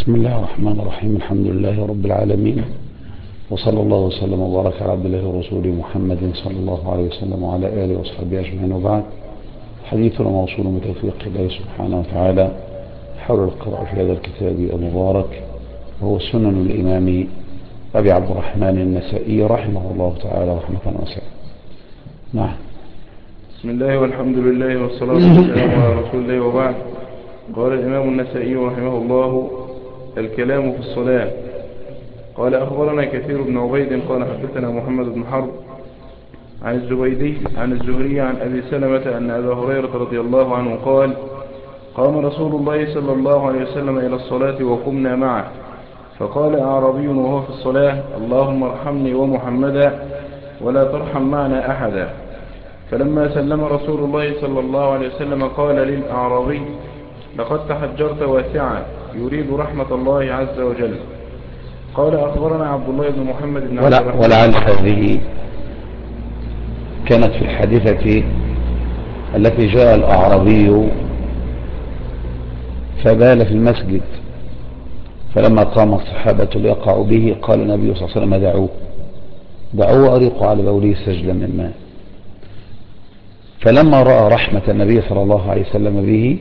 بسم الله الرحمن الرحيم. الحمد لله رب العالمين، وصلى الله وسلم وبارك على عبد الله ورسوله محمد صلى الله عليه وسلم وعلى آله وصحبه أجمعين، وبعد. حديثنا موصول بتوفيق الله سبحانه وتعالى حول القراءة في هذا الكتاب المبارك، وهو سنن الإمام أبي عبد الرحمن النسائي رحمه الله تعالى رحمة واسعة. نعم. بسم الله والحمد لله والصلاة والسلام على رسول الله، وبعد. قال الإمام النسائي رحمه الله: الكلام في الصلاة. قال: أخبرنا كثير بن عبيد قال حدثنا محمد بن حرب عن الزبيدي عن الزهري عن أبي سلمة أن أبا هريرة رضي الله عنه قال: قام رسول الله صلى الله عليه وسلم إلى الصلاة وقمنا معه، فقال أعرابي وهو في الصلاة: اللهم ارحمني ومحمدا ولا ترحم معنا أحدا. فلما سلم رسول الله صلى الله عليه وسلم قال للأعرابي: لقد تحجرت واسعا، يريد رحمة الله عز وجل. قال: أخبرنا عبد الله بن محمد بن عبد الرحمن. ولعل هذه كانت في الحادثة التي جاء الأعرابي فبال في المسجد، فلما قام الصحابة ليقعوا به قال النبي صلى الله عليه وسلم: دعوه أريقوا على بوله سجلا من ماء. فلما رأى رحمة النبي صلى الله عليه وسلم به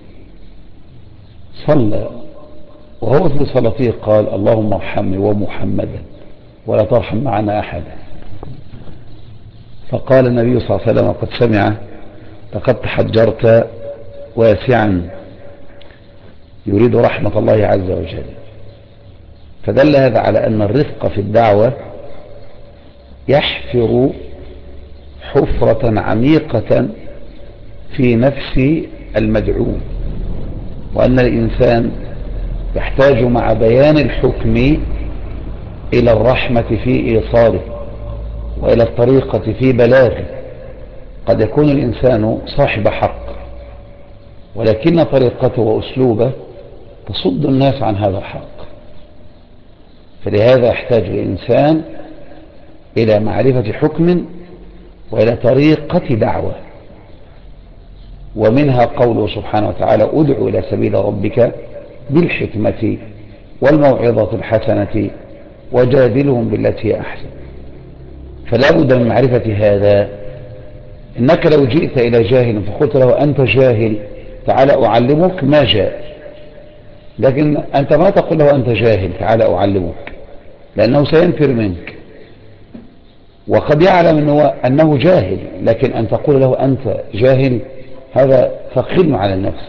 صلى، وهو في صلاته قال: اللهم ارحمني ومحمدا ولا ترحم معنا أحدا. فقال النبي صلى الله عليه وسلم: قد سمع، لقد تحجرت واسعا، يريد رحمة الله عز وجل. فدل هذا على أن الرفق في الدعوة يحفر حفرة عميقة في نفس المدعو، وأن الإنسان يحتاج مع بيان الحكم إلى الرحمة في إيصاله وإلى الطريقة في بلاغه. قد يكون الإنسان صاحب حق، ولكن طريقته وأسلوبه تصد الناس عن هذا الحق، فلهذا يحتاج الإنسان إلى معرفة حكم وإلى طريقة دعوة. ومنها قوله سبحانه وتعالى: ادع إلى سبيل ربك بالحكمة والموعظة الحسنة وجادلهم بالتي هي أحسن. فلا بد من معرفة هذا. إنك لو جئت إلى جاهل فقلت له: أنت جاهل، تعالى أعلمك، ما جاء. لكن أنت ما تقول له: أنت جاهل، تعالى أعلمك، لأنه سينفر منك، وقد يعلم أنه جاهل، لكن أن تقول له: أنت جاهل، هذا ثقيل على النفس.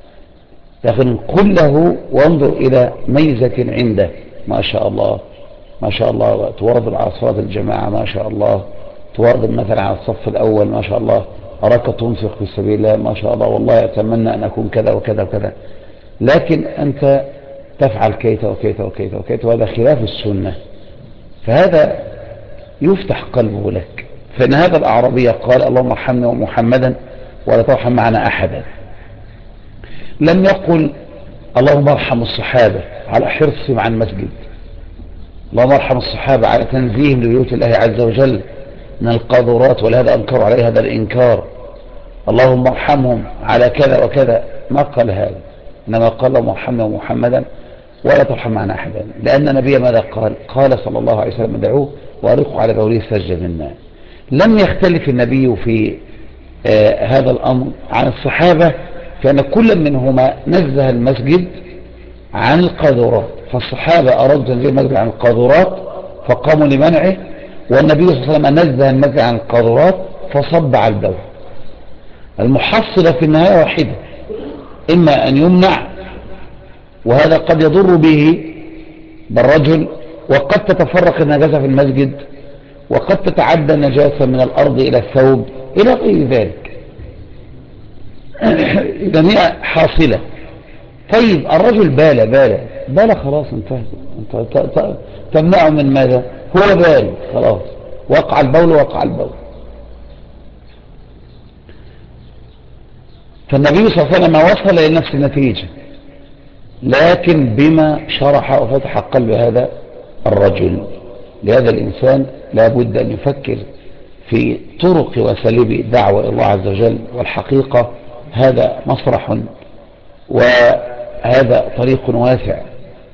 لكن قل له وانظر إلى ميزة عنده، ما شاء الله ما شاء الله، تواظب على صلاة الجماعة، ما شاء الله، تواظب مثلا على الصف الأول، ما شاء الله، أراك تنفق في سبيل الله، ما شاء الله، والله أتمنى أن أكون كذا وكذا وكذا. لكن أنت تفعل كيت وكيت وكيت وكيت، وهذا خلاف السنة، فهذا يفتح قلبه لك. فإن هذا الأعرابي قال: اللهم ارحمني ومحمدا ولا ترحم معنا أحدا. لم يقل: اللهم ارحم الصحابة على حرصهم عن المسجد، اللهم ارحم الصحابة على تنزيهم لبيوت الله عز وجل من القاذورات، ولهذا أنكروا عليه هذا الإنكار، اللهم ارحمهم على كذا وكذا. ما قال هذا، إنما قال: اللهم ارحمنا ومحمدا ولا ترحم معنا أحدا. لأن النبي ماذا قال؟ قال صلى الله عليه وسلم: دعوه وأرقوا على بوله سجلا من ماء. لم يختلف النبي في هذا الأمر عن الصحابة، كان كل منهما نزه المسجد عن القاذورات. فالصحابة أرادوا تنزيه المسجد عن القاذورات فقاموا لمنعه، والنبي صلى الله عليه وسلم نزه المسجد عن القاذورات فصب على البول. المحصلة في النهاية واحدة: إما أن يمنع، وهذا قد يضر به بالرجل، وقد تتفرق النجاسة في المسجد، وقد تتعدى النجاسة من الأرض إلى الثوب إلى غير ذلك. إذن هي حاصلة. طيب الرجل بال خلاص، انت تمنعه من ماذا؟ هو بال خلاص، وقع البول. فالنبي صلى الله عليه وسلم وصل إلى نفس النتيجة، لكن بما شرح وفتح قلب هذا الرجل. لهذا الإنسان لا بد أن يفكر في طرق وسليب دعوة الله عز وجل، والحقيقة هذا مسرح وهذا طريق واسع،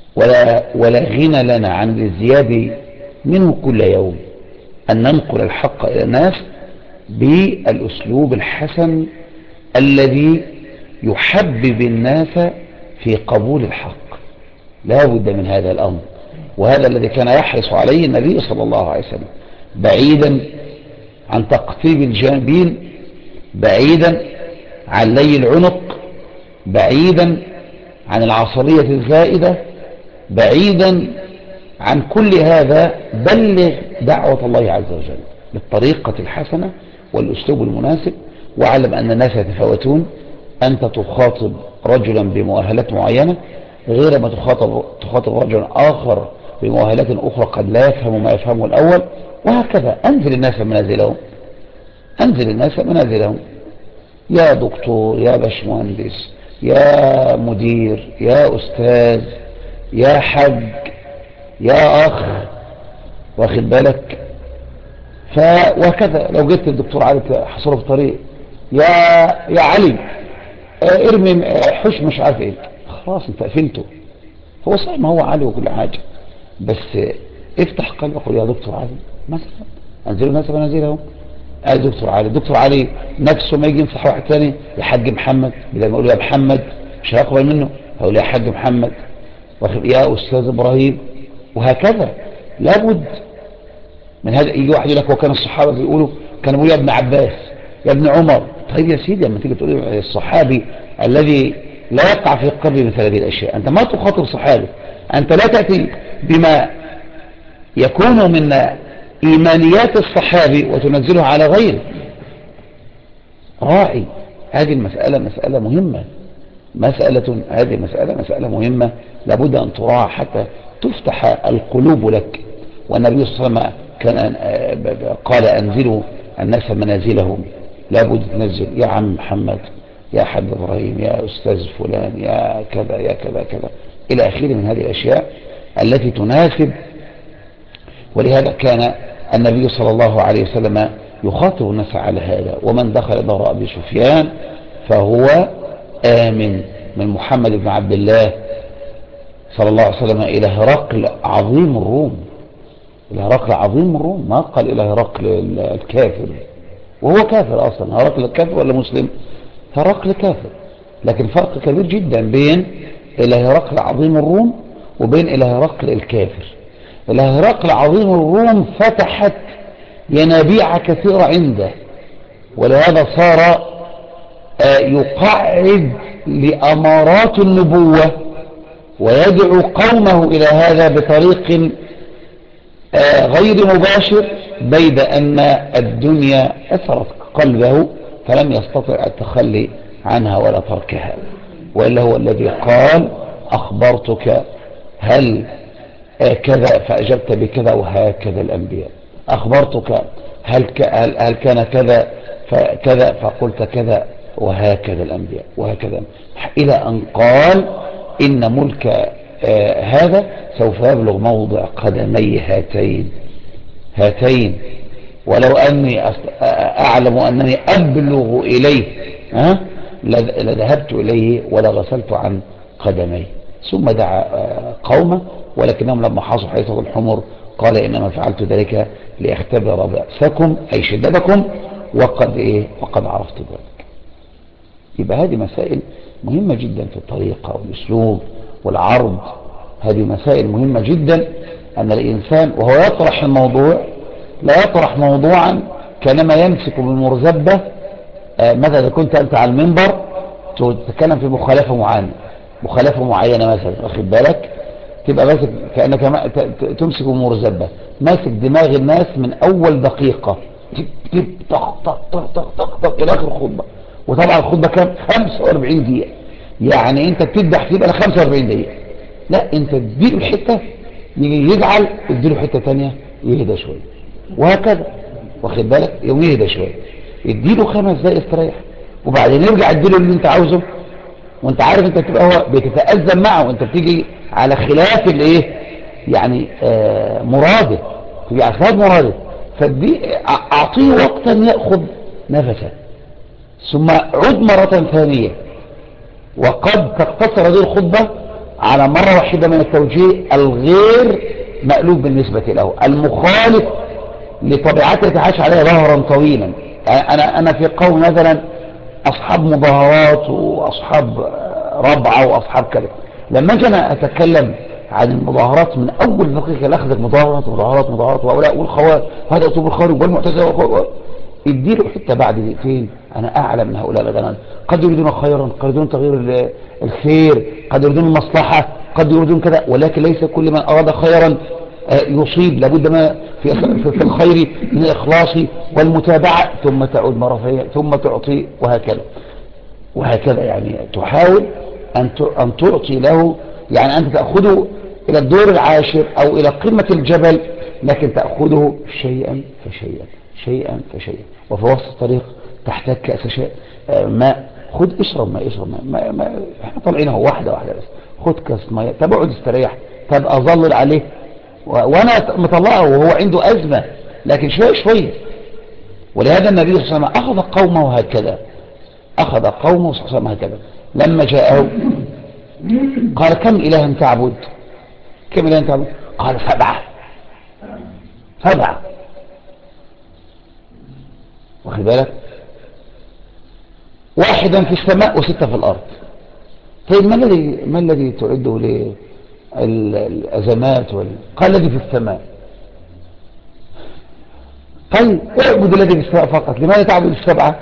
ولا غنى لنا عن الازدياد منه كل يوم، أن ننقل الحق إلى الناس بالأسلوب الحسن الذي يحبب الناس في قبول الحق. لا بد من هذا الأمر، وهذا الذي كان يحرص عليه النبي صلى الله عليه وسلم، بعيدا عن تقطيب الجانبين، بعيدا عن لي العنق، بعيدا عن العصبية الزائدة، بعيدا عن كل هذا. بلغ دعوة الله عز وجل بالطريقة الحسنة والأسلوب المناسب، واعلم أن الناس يتفاوتون. أنت تخاطب رجلا بمؤهلات معينة غير ما تخاطب رجلا آخر بمؤهلات أخرى قد لا يفهم ما يفهمه الأول، وهكذا. أنزل الناس منازلهم، أنزل الناس منازلهم، يا دكتور، يا باشمهندس، يا مدير، يا أستاذ، يا حج، يا أخ، واخد بالك. وكذا لو جيت الدكتور علي حصله في الطريق، يا علي ارمي حش مش عارف ايه، خلاص انت قفلته. هو صحيح ما هو علي وكل حاجة، بس افتح قلبك وقول يا دكتور علي مثلا. انزلوا الناس منازلهم، قال دكتور علي. دكتور علي نفسه ما يجي ينصح واحد ثاني يا حاج محمد، بدل ما يقول يا محمد مش هيقبل منه، هقول يا حاج محمد، يا استاذ ابراهيم، وهكذا. لابد من هذا. يجي واحد يقول لك وكان الصحابه بيقولوا، كانوا بيقولوا يا ابن عباس، يا ابن عمر. طيب يا سيدي لما تيجي تقول الصحابي الذي لا يقع في قلبه مثل هذه الاشياء، انت ما تخاطب صحابي، انت لا تاتي بما يكون من ايمانيات الصحابي وتنزله على غيره. راعي هذه المسألة، مسألة مهمة، هذه مسألة مهمة، لابد أن تراعى حتى تفتح القلوب لك. والنبي صلى الله عليه وسلم كان قال أنزلوا الناس منازلهم، لابد تنزل يا عم محمد، يا حاج إبراهيم، يا أستاذ فلان، يا كذا يا كذا كذا إلى آخره من هذه الأشياء التي تناسب. ولهذا كان النبي صلى الله عليه وسلم يخاطب الناس على هذا. ومن دخل دار أبي سفيان فهو آمن، من محمد بن عبد الله صلى الله عليه وسلم إلى هرقل عظيم الروم. إلى هرقل عظيم الروم، ما قال إلى هرقل الكافر، وهو كافر أصلا. هرقل الكافر ولا مسلم؟ هرقل كافر، لكن فرق كبير جدا بين إلى هرقل عظيم الروم وبين إلى هرقل الكافر. إلى هرقل عظيم الروم فتحت ينابيع كثيرة عنده، ولهذا صار يقعد لأمارات النبوة ويدعو قومه إلى هذا بطريق غير مباشر، بيد أن الدنيا أثرت قلبه فلم يستطع التخلي عنها ولا تركها. وإلا هو الذي قال أخبرتك هل كذا فأجبت بكذا، وهكذا الأنبياء. أخبرتك هل كان كذا فكذا فقلت كذا، وهكذا الأنبياء، وهكذا إلى أن قال إن ملك هذا سوف يبلغ موضع قدمي هاتين، ولو أني أعلم أنني أبلغ إليه لذهبت إليه ولغسلت عن قدمي. ثم دعا قومه، ولكنهم لما حاصوا حيث الحمر قال إنما فعلت ذلك لأختبر بأسكم أي شدتكم، وقد عرفت ذلك. يبقى هذه مسائل مهمة جدا في الطريقة والأسلوب والعرض. هذه مسائل مهمة جدا، أن الإنسان وهو يطرح الموضوع لا يطرح موضوعا كانما يمسك بالمرزبة. مثلا إذا كنت أنت على المنبر تتكلم في مخالفة معينة مثلا، واخد بالك، تبقى ماسك كأنك تمسك بمرزبة، ماسك دماغ الناس من أول دقيقة طق طق طق طق طق طق إلى آخر الخطبة. وطبعا الخطبة كام؟ 45 دقيقة. يعني أنت بتدح تبقى ل 45 دقيقة. لا، أنت تديله الحتة يجي يزعل، تديله حتة تانية يهدى شوية، وهكذا، واخد بالك، يوم يهدى شوية اديله 5 دقايق استريح، وبعدين يرجع اديله اللي انت عاوزه. وانت عارف انت بتبقى هو بتتأذن معه، انت بتيجي على خلاف الايه يعني مراده، تيجي على خلاف مراده، فدي اعطيه وقتا يأخذ نفسه، ثم عد مرة ثانية. وقد تقتصر هذه الخطبة على مرة واحدة من التوجيه الغير مألوف بالنسبة له، المخالف لطبيعته تحاش عليه ظهرا طويلا. أنا في قوم مثلا أصحاب مظاهرات وأصحاب ربعة وأصحاب كذا، لما أجي أنا أتكلم عن المظاهرات من أول دقيقة لأخذ مظاهرات مظاهرات مظاهرات وهؤلاء والخوارج هذا أسلوب الخارج والمعتزلة اديله حتى بعد دقيقتين أنا أعلم من هؤلاء الغنان قد يريدون خيرا، قد يريدون تغيير الخير، قد يريدون المصلحة، قد يريدون كذا، ولكن ليس كل من أراد خيرا يصيب. لابد ما في الخير من الإخلاص والمتابعة، ثم تعود مرة ثانية ثم تعطي وهكذا يعني تحاول أن تعطي له، يعني أنت تأخذه إلى الدور العاشر أو إلى قمة الجبل، لكن تأخذه شيئا فشيئا شيئا فشيئا، وفي وسط الطريق تحتاج كأس ماء، خد اشرب ماء، اشرب ماء احنا طالعينه واحدة واحدة بس، خد كاس ماء، طب اقعد استريح، طب اظلل عليه وانا مطلعه وهو عنده أزمة، لكن شوية شوية. ولهذا النبي صلى الله عليه وسلم أخذ قومه هكذا، أخذ قومه صلى الله عليه وسلم هكذا لما جاءه قال كم إله تعبد؟ كم إله تعبد؟ قال 7. 7 واخد بالك، 1 في السماء و6 في الأرض. طيب ما الذي تعده للأزمات قال الذي في السماء. طيب اعبد الذي في السماء فقط، لماذا تعبد 7؟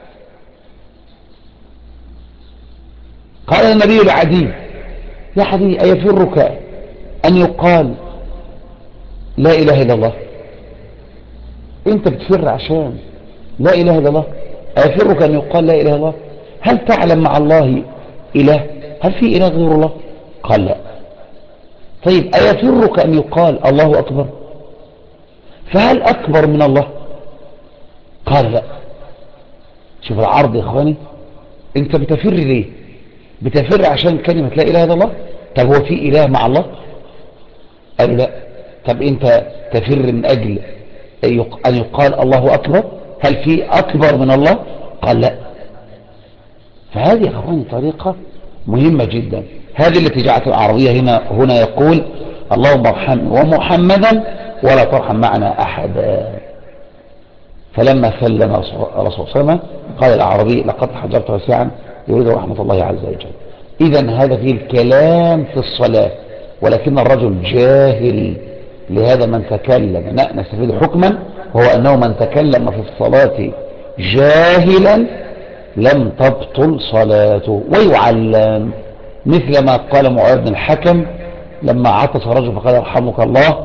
قال النبي لعدي يا عدي أيفرك أن يقال لا إله إلا الله؟ انت بتفر عشان لا إله إلا الله؟ أيفرك أن يقال لا إله إلا الله؟ هل تعلم مع الله إله؟ هل في إله غير الله؟ قال لا. طيب أيفرك أن يقال الله أكبر؟ فهل أكبر من الله؟ قال لا. شوف العرض يا إخواني، انت بتفر ليه؟ بتفر عشان كلمة لا إله إلا الله؟ طب هو في إله مع الله؟ قالوا لا. طب انت تفر من أجل أن يقال الله أكبر؟ هل في أكبر من الله؟ قال لا. فهذه يا أخواني طريقة مهمة جدا، هذه التي جعلت العربية هنا يقول اللهم ارحمني ومحمدا ولا ترحم معنا أحدا. فلما سلم الرسول صلى الله عليه وسلم قال الأعرابي لقد حجرت واسعا يريد رحمة الله عز وجل. إذن هذا فيه الكلام في الصلاة، ولكن الرجل جاهل، لهذا من تكلم نستفيد حكما، وهو أنه من تكلم في الصلاة جاهلا لم تبطل صلاته ويعلم، مثل ما قال معاذ بن الحكم لما عطس رجل فقال يرحمك الله،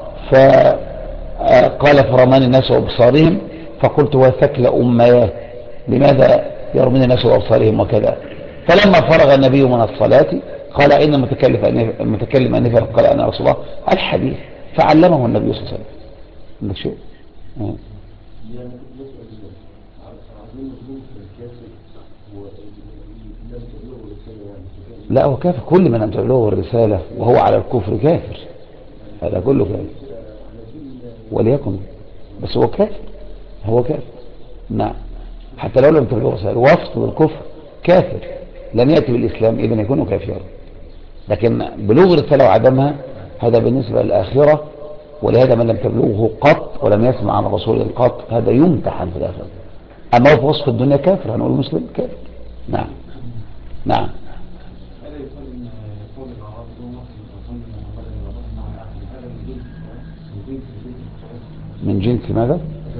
فقال فرمان الناس وابصارهم، فقلت وثكل أمياه لماذا يرمين الناس وابصارهم وكذا. فلما فرغ النبي من الصلاة قال إن المتكلم أنفا قال أنا رسول الله الحديث، فعلمه النبي صلى الله عليه وسلم. عندك شيء؟ لا هو كافر، كل من لم تبلغه الرسالة وهو على الكفر كافر، هذا كله كافر وليكن، بس هو كافر، هو كافر نعم، حتى لو لم تبلغه الرسالة وصف بالكفر كافر لم يأتي بالإسلام إذن يكون كافرا، لكن بلوغ الرسالة وعدمها هذا بالنسبة للآخرة، ولهذا من لم تبلغه قط ولم يسمع عن الرسول قط هذا يمتحن في الآخرة. أما هو في وصف الدنيا كافر، هنقول مسلم كافر. نعم نعم. من جنس ماذا؟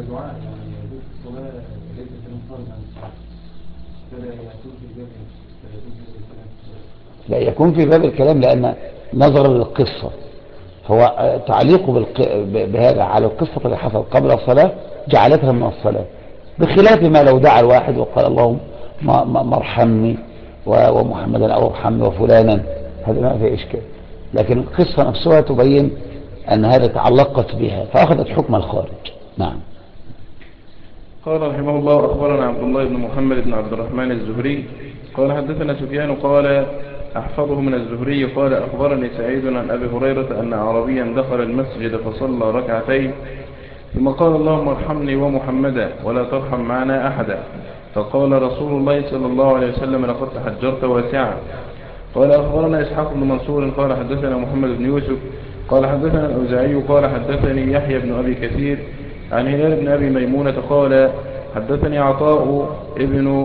لا يكون في باب الكلام، لأن نظرا للقصة هو تعليقه بهذا على القصة اللي حصل قبل الصلاة جعلتها من الصلاة، بخلاف ما لو دعا الواحد وقال اللهم مرحمني ومحمدا أو ارحمني وفلانا، هذا ما في إشكال، لكن القصة نفسها تبين أن هذا تعلقت بها فأخذت حكم الخارج. نعم. قال رحمه الله أخبرنا عبد الله بن محمد بن عبد الرحمن الزهري قال حدثنا سفيان قال أحفظه من الزهري قال أخبرني سعيد عن أبي هريرة أن عربيا دخل المسجد فصلى ركعتين ثم قال اللهم ارحمني ومحمدا ولا ترحم معنا أحدا، فقال رسول الله صلى الله عليه وسلم لقد تحجرت واسعا، قال أخبرنا إسحاق بن منصور قال حدثنا محمد بن يوسف قال حدثنا الأوزاعي قال حدثني يحيى بن أبي كثير عن هلال بن أبي ميمونة قال حدثني عطاء ابن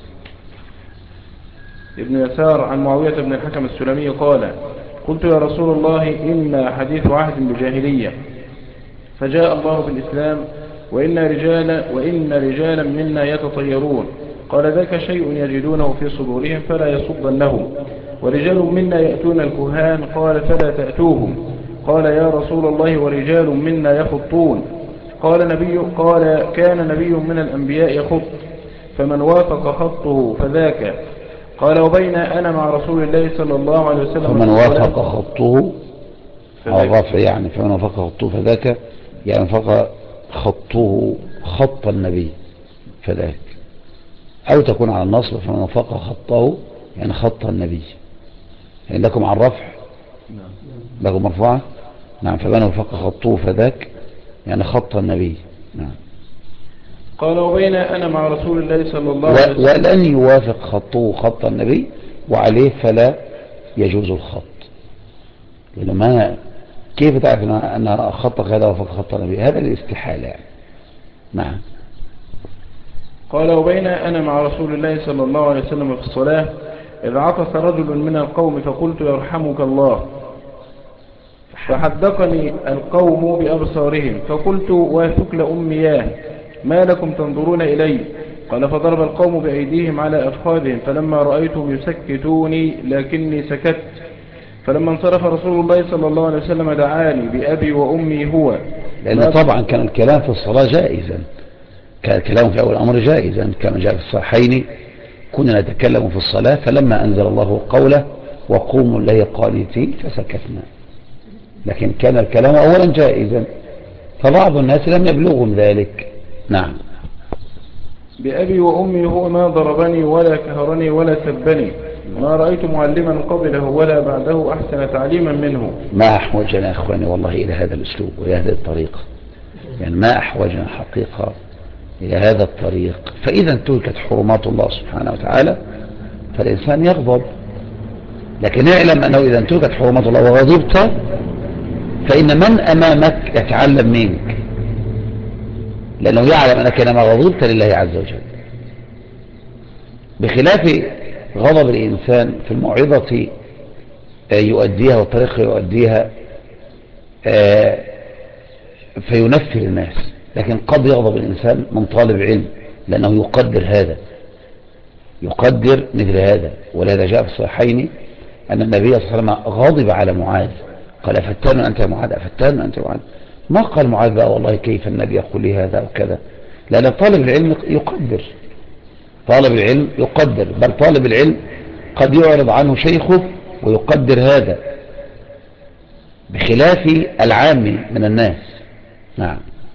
يسار عن معاوية بن الحكم السلمي قال قلت يا رسول الله إن حديث عهد بجاهلية فجاء الله بالإسلام وإن رجالا منا يتطيرون قال ذاك شيء يجدونه في صدورهم فلا يصدنهم ورجال منا يأتون الكهان قال فلا تأتوهم قال يا رسول الله ورجال منا يخطون قال كان نبي من الأنبياء يخط فمن وافق خطه فذاك قال وبين أنا مع رسول الله صلى الله عليه وسلم فمن وافق خطه على الرفع يعني فمن وافق خطه فذاك يعني وافق خطه خط النبي فذاك أو تكون على النصب فمن وافق خطه يعني خط النبي يعني لكم على الرفع لكم مرفوعة نعم فمن وافق خطه فذاك يعني خط النبي نعم قال وبين أنا مع رسول الله صلى الله عليه وسلم ولن يوافق خطه خط النبي وعليه فلا يجوز الخط لأنه ما كيف تعرف أن خطك هذا وافق خط النبي هذا الاستحالة يعني. نعم قال وبين أنا مع رسول الله صلى الله عليه وسلم في الصلاة إذ عطس رجل من القوم فقلت يرحمك الله فحدقني القوم بأبصارهم فقلت وثكل أمياه ما لكم تنظرون إلي قال فضرب القوم بأيديهم على أفخاذهم فلما رأيتهم يسكتوني لكني سكت فلما انصرف رسول الله صلى الله عليه وسلم دعاني بأبي وأمي هو لأن طبعا كان الكلام في الصلاة جائزا كان الكلام في أول الأمر جائزا كما جاء في الصحيحين كنا نتكلم في الصلاة فلما أنزل الله قوله وقوموا الله قانتين فسكتنا لكن كان الكلام أولا جائزا فبعض الناس لم يبلغهم ذلك نعم بأبي وأمي هو ما ضربني ولا كهرني ولا سبني ما رأيت معلما قبله ولا بعده أحسن تعليما منه. ما أحوجنا يا أخواني والله إلى هذا الأسلوب وإلى هذه الطريقة يعني ما أحوجنا حقيقة إلى هذا الطريق فإذا انتهكت حرمات الله سبحانه وتعالى فالإنسان يغضب لكن اعلم أنه إذا انتهكت حرمات الله وغضبت فإن من أمامك يتعلم منك لأنه يعلم أنك إنما غضبت لله عز وجل بخلاف غضب الإنسان في الموعظة يؤديها والطريقة يؤديها فينفر الناس لكن قد يغضب الإنسان من طالب علم لأنه يقدر هذا يقدر مثل هذا ولهذا جاء في الصحيحين أن النبي صلى الله عليه وسلم غضب على معاذ قال أفتان أنت يا معاذ أفتان أنت يا معاذ ما قال معاذ بقى والله كيف النبي يقول لي هذا وكذا لأن طالب العلم يقدر طالب العلم يقدر بل طالب العلم قد يعرض عنه شيخه ويقدر هذا بخلاف العام من الناس. نعم.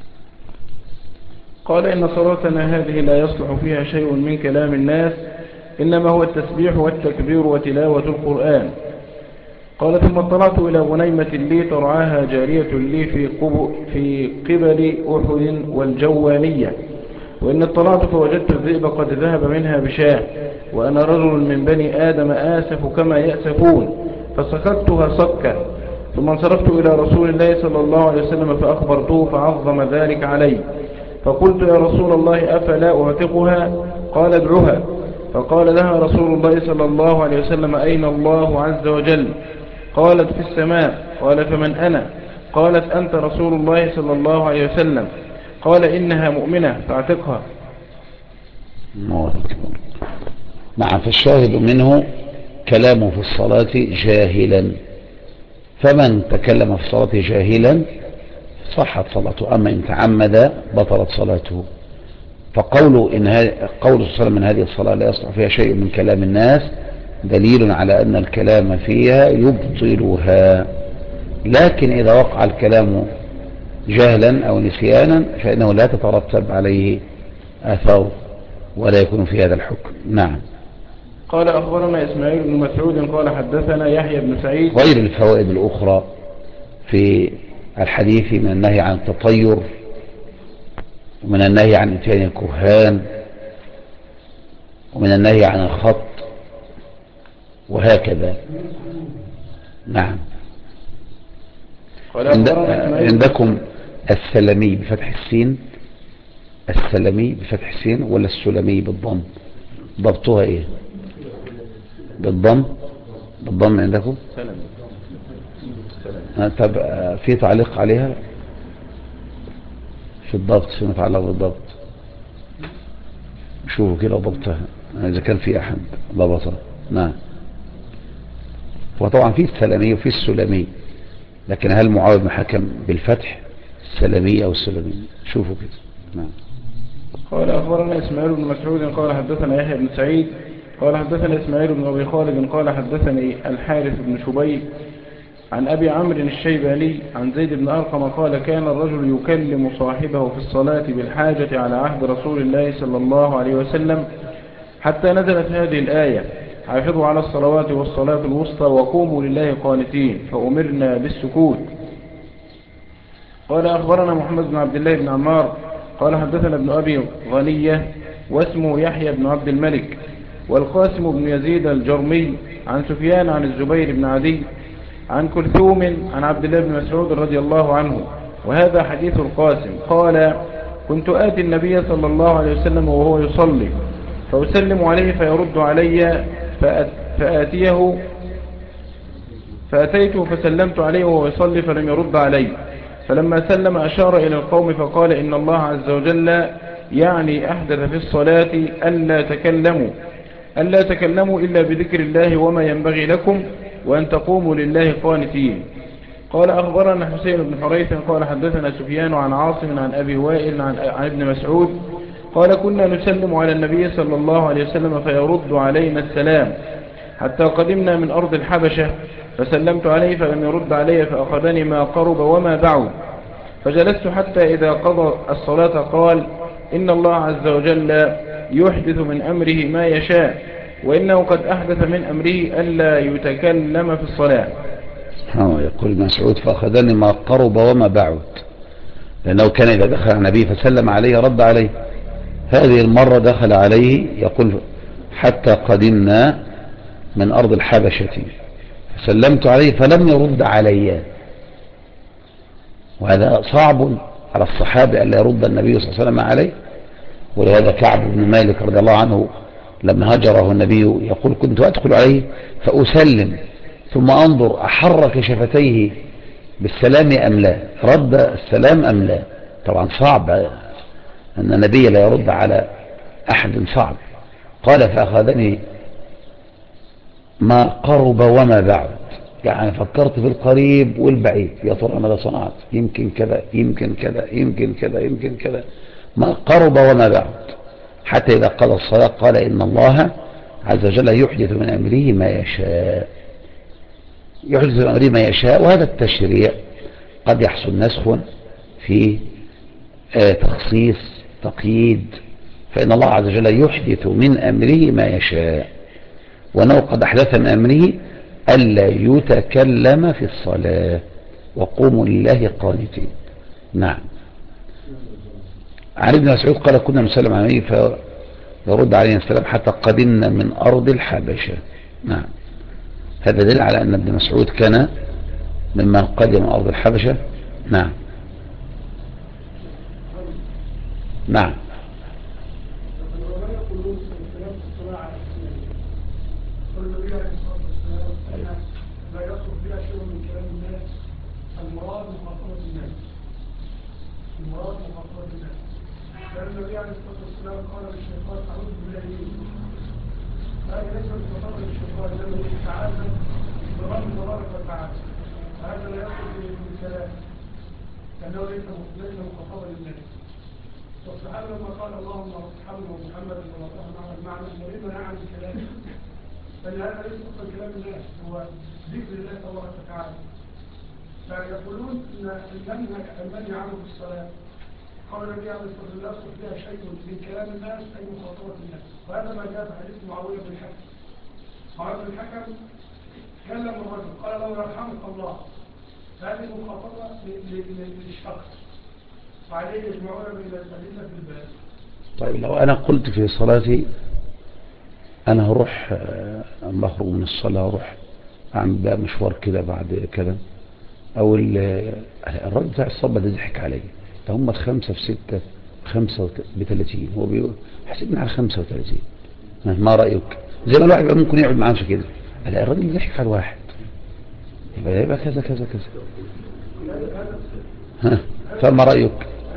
قال إن صلاتنا هذه لا يصلح فيها شيء من كلام الناس إنما هو التسبيح والتكبير وتلاوة القرآن. قال ثم اطلعت إلى غنيمة لي ترعاها جارية لي في قبل أحد والجوانية وإن اطلعت فوجدت الذئب قد ذهب منها بشاه وأنا رجل من بني آدم آسف كما يأسفون فسكتها سكة ثم انصرفت إلى رسول الله صلى الله عليه وسلم فأخبرته فعظم ذلك علي فقلت يا رسول الله أفلا أعتقها قال ادعها فقال لها رسول الله صلى الله عليه وسلم أين الله عز وجل قالت في السماء قال فمن أنا قالت أنت رسول الله صلى الله عليه وسلم قال إنها مؤمنة فاعتقها. نعم. فالشاهد منه كلامه في الصلاة جاهلا فمن تكلم في الصلاة جاهلا صحت صلاته أما إن تعمد بطلت صلاته فقوله إن قول صلى من هذه الصلاة لا يصلح فيها شيء من كلام الناس دليل على أن الكلام فيها يبطلها لكن إذا وقع الكلام جهلا أو نسيانا فإنه لا تترتب عليه آثار ولا يكون في هذا الحكم. نعم. قال أخبرنا إسماعيل بن مسعود قال حدثنا يحيى بن سعيد غير الفوائد الأخرى في الحديث من النهي عن التطير ومن النهي عن اتيان الكهان ومن النهي عن الخط وهكذا. نعم. قال أخبرنا إسماعيل عندكم السلمي بفتح السين، السلمي بفتح السين ولا السلمي بالضم؟ ضبطها ايه؟ بالضم؟ بالضم عندكم؟ طب في تعليق عليها في الضبط، في متعلق بالضبط؟ شوفوا كده ضبطها اذا كان في احد ضبطها. نعم. وطبعا في السلمي وفي السلمي، لكن هل معاوية بن حكم بالفتح السلمي او السلمي؟ شوفوا كده. نعم. قال أخبرنا إسماعيل بن مسعود قال حدثنا يحيى بن سعيد قال حدثنا إسماعيل بن أبي خالد قال حدثني الحارث بن شبيب عن أبي عمرو الشيباني عن زيد بن أرقم قال كان الرجل يكلم صاحبه في الصلاة بالحاجة على عهد رسول الله صلى الله عليه وسلم حتى نزلت هذه الآية: حافظوا على الصلوات والصلاة الوسطى وقوموا لله قانتين، فأمرنا بالسكوت. قال أخبرنا محمد بن عبد الله بن عمار قال حدثنا ابن أبي غنية واسمه يحيى بن عبد الملك والقاسم بن يزيد الجرمي عن سفيان عن الزبير بن عدي عن كلثوم عن عبد الله بن مسعود رضي الله عنه، وهذا حديث القاسم. قال كنت آتي النبي صلى الله عليه وسلم وهو يصلي فأسلم عليه فيرد علي فأتيته فسلمت عليه وهو يصلي فلم يرد علي، فلما سلم أشار إلى القوم فقال إن الله عز وجل يعني أحدث في الصلاة ألا تكلموا إلا بذكر الله وما ينبغي لكم وأن تقوموا لله قانتين. قال أخبرنا حسين بن حريث قال حدثنا سفيان عن عاصم عن أبي وائل عن ابن مسعود قال كنا نسلم على النبي صلى الله عليه وسلم فيرد علينا السلام حتى قدمنا من أرض الحبشة فسلمت عليه فلم يرد علي فأخذني ما قرب وما بعد، فجلست حتى إذا قضى الصلاة قال إن الله عز وجل يحدث من أمره ما يشاء وإنه قد أحدث من أمره ألا يتكلم في الصلاة. يقول مسعود فأخذني ما قرب وما بعد، لأنه كان إذا دخل على النبي فسلم عليه رد عليه. هذه المرة دخل عليه يقول حتى قدمنا من أرض الحبشة فسلمت عليه فلم يرد علي، وهذا صعب على الصحابة أن لا يرد النبي صلى الله عليه وسلم عليه. ولهذا كعب بن مالك رضي الله عنه لما هجره النبي يقول كنت أدخل عليه فأسلم ثم أنظر أحرك شفتيه بالسلام أم لا، رد السلام أم لا. طبعا صعب أن النبي لا يرد على أحد، صعب. قال فأخذني ما قرب وما بعد، يعني فكرت في القريب والبعيد، يا ترى ماذا صنعت، يمكن كذا يمكن كذا يمكن كذا يمكن كذا، ما قرب وما بعد، حتى إذا قضى الصلاة قال إن الله عز وجل يحدث من أمره ما يشاء، يحدث من أمره ما يشاء. وهذا التشريع قد يحصل نسخ في تخصيص تقييد، فإن الله عز وجل يحدث من أمره ما يشاء، وأنه قد أحدث من أمره ألا يتكلم في الصلاة وقوموا لله قانتين. نعم. عن ابن مسعود قال كنا نسلم على النبي فيرد علينا السلام حتى قدمنا من أرض الحبشة. نعم. هذا دليل على أن ابن مسعود كان ممن قدم من أرض الحبشة. نعم. نعم. لا يصف بها شيء من كلام الناس، المراد مخاطبة الناس، المراد مخاطبة الناس، لأن النبي عليه الصلاة والسلام قال للشيطان أعوذ بالله منه، هذا ليس مخاطبة للشيطان لأنه يتعامل برب تبارك وتعالى، هذا لا يصف بالكلام لأنه ليس مخاطبة للناس. والصحابة لما قال اللهم ارحمنا ومحمدا وما فهم معنا المعنى مريد نعم الكلام، فإن هذا ليس أصلا كلام الناس، هو ذكر الله تبارك وتعالى. فيقولون ان المنهي عنه في الصلاه قال النبي عليه الصلاه والسلام لا يصح فيها شيء من كلام الناس اي مخاطبه الناس، وهذا ما جاء في حديث معاويه بن الحكم. معاويه بن الحكم كلم الرجل قال له يرحمك الله، هذه مخاطبه للشخص، وعليه يجمعون بين الادله في الباب. طيب لو انا قلت في صلاتي انا هروح بخرج من الصلاة هروح اعمل بقى مشوار كده بعد كده، او الراجل بتاع الصبة ده ضحك عليا، ده هم 5 في 6 35، هو بيقول حسبنا على 35. ما رأيك؟ زي ما الواحد بقى ممكن يقعد معاه كده، لا الراجل ضحك على واحد يبقى كذا كذا كذا. ها فما رأيك؟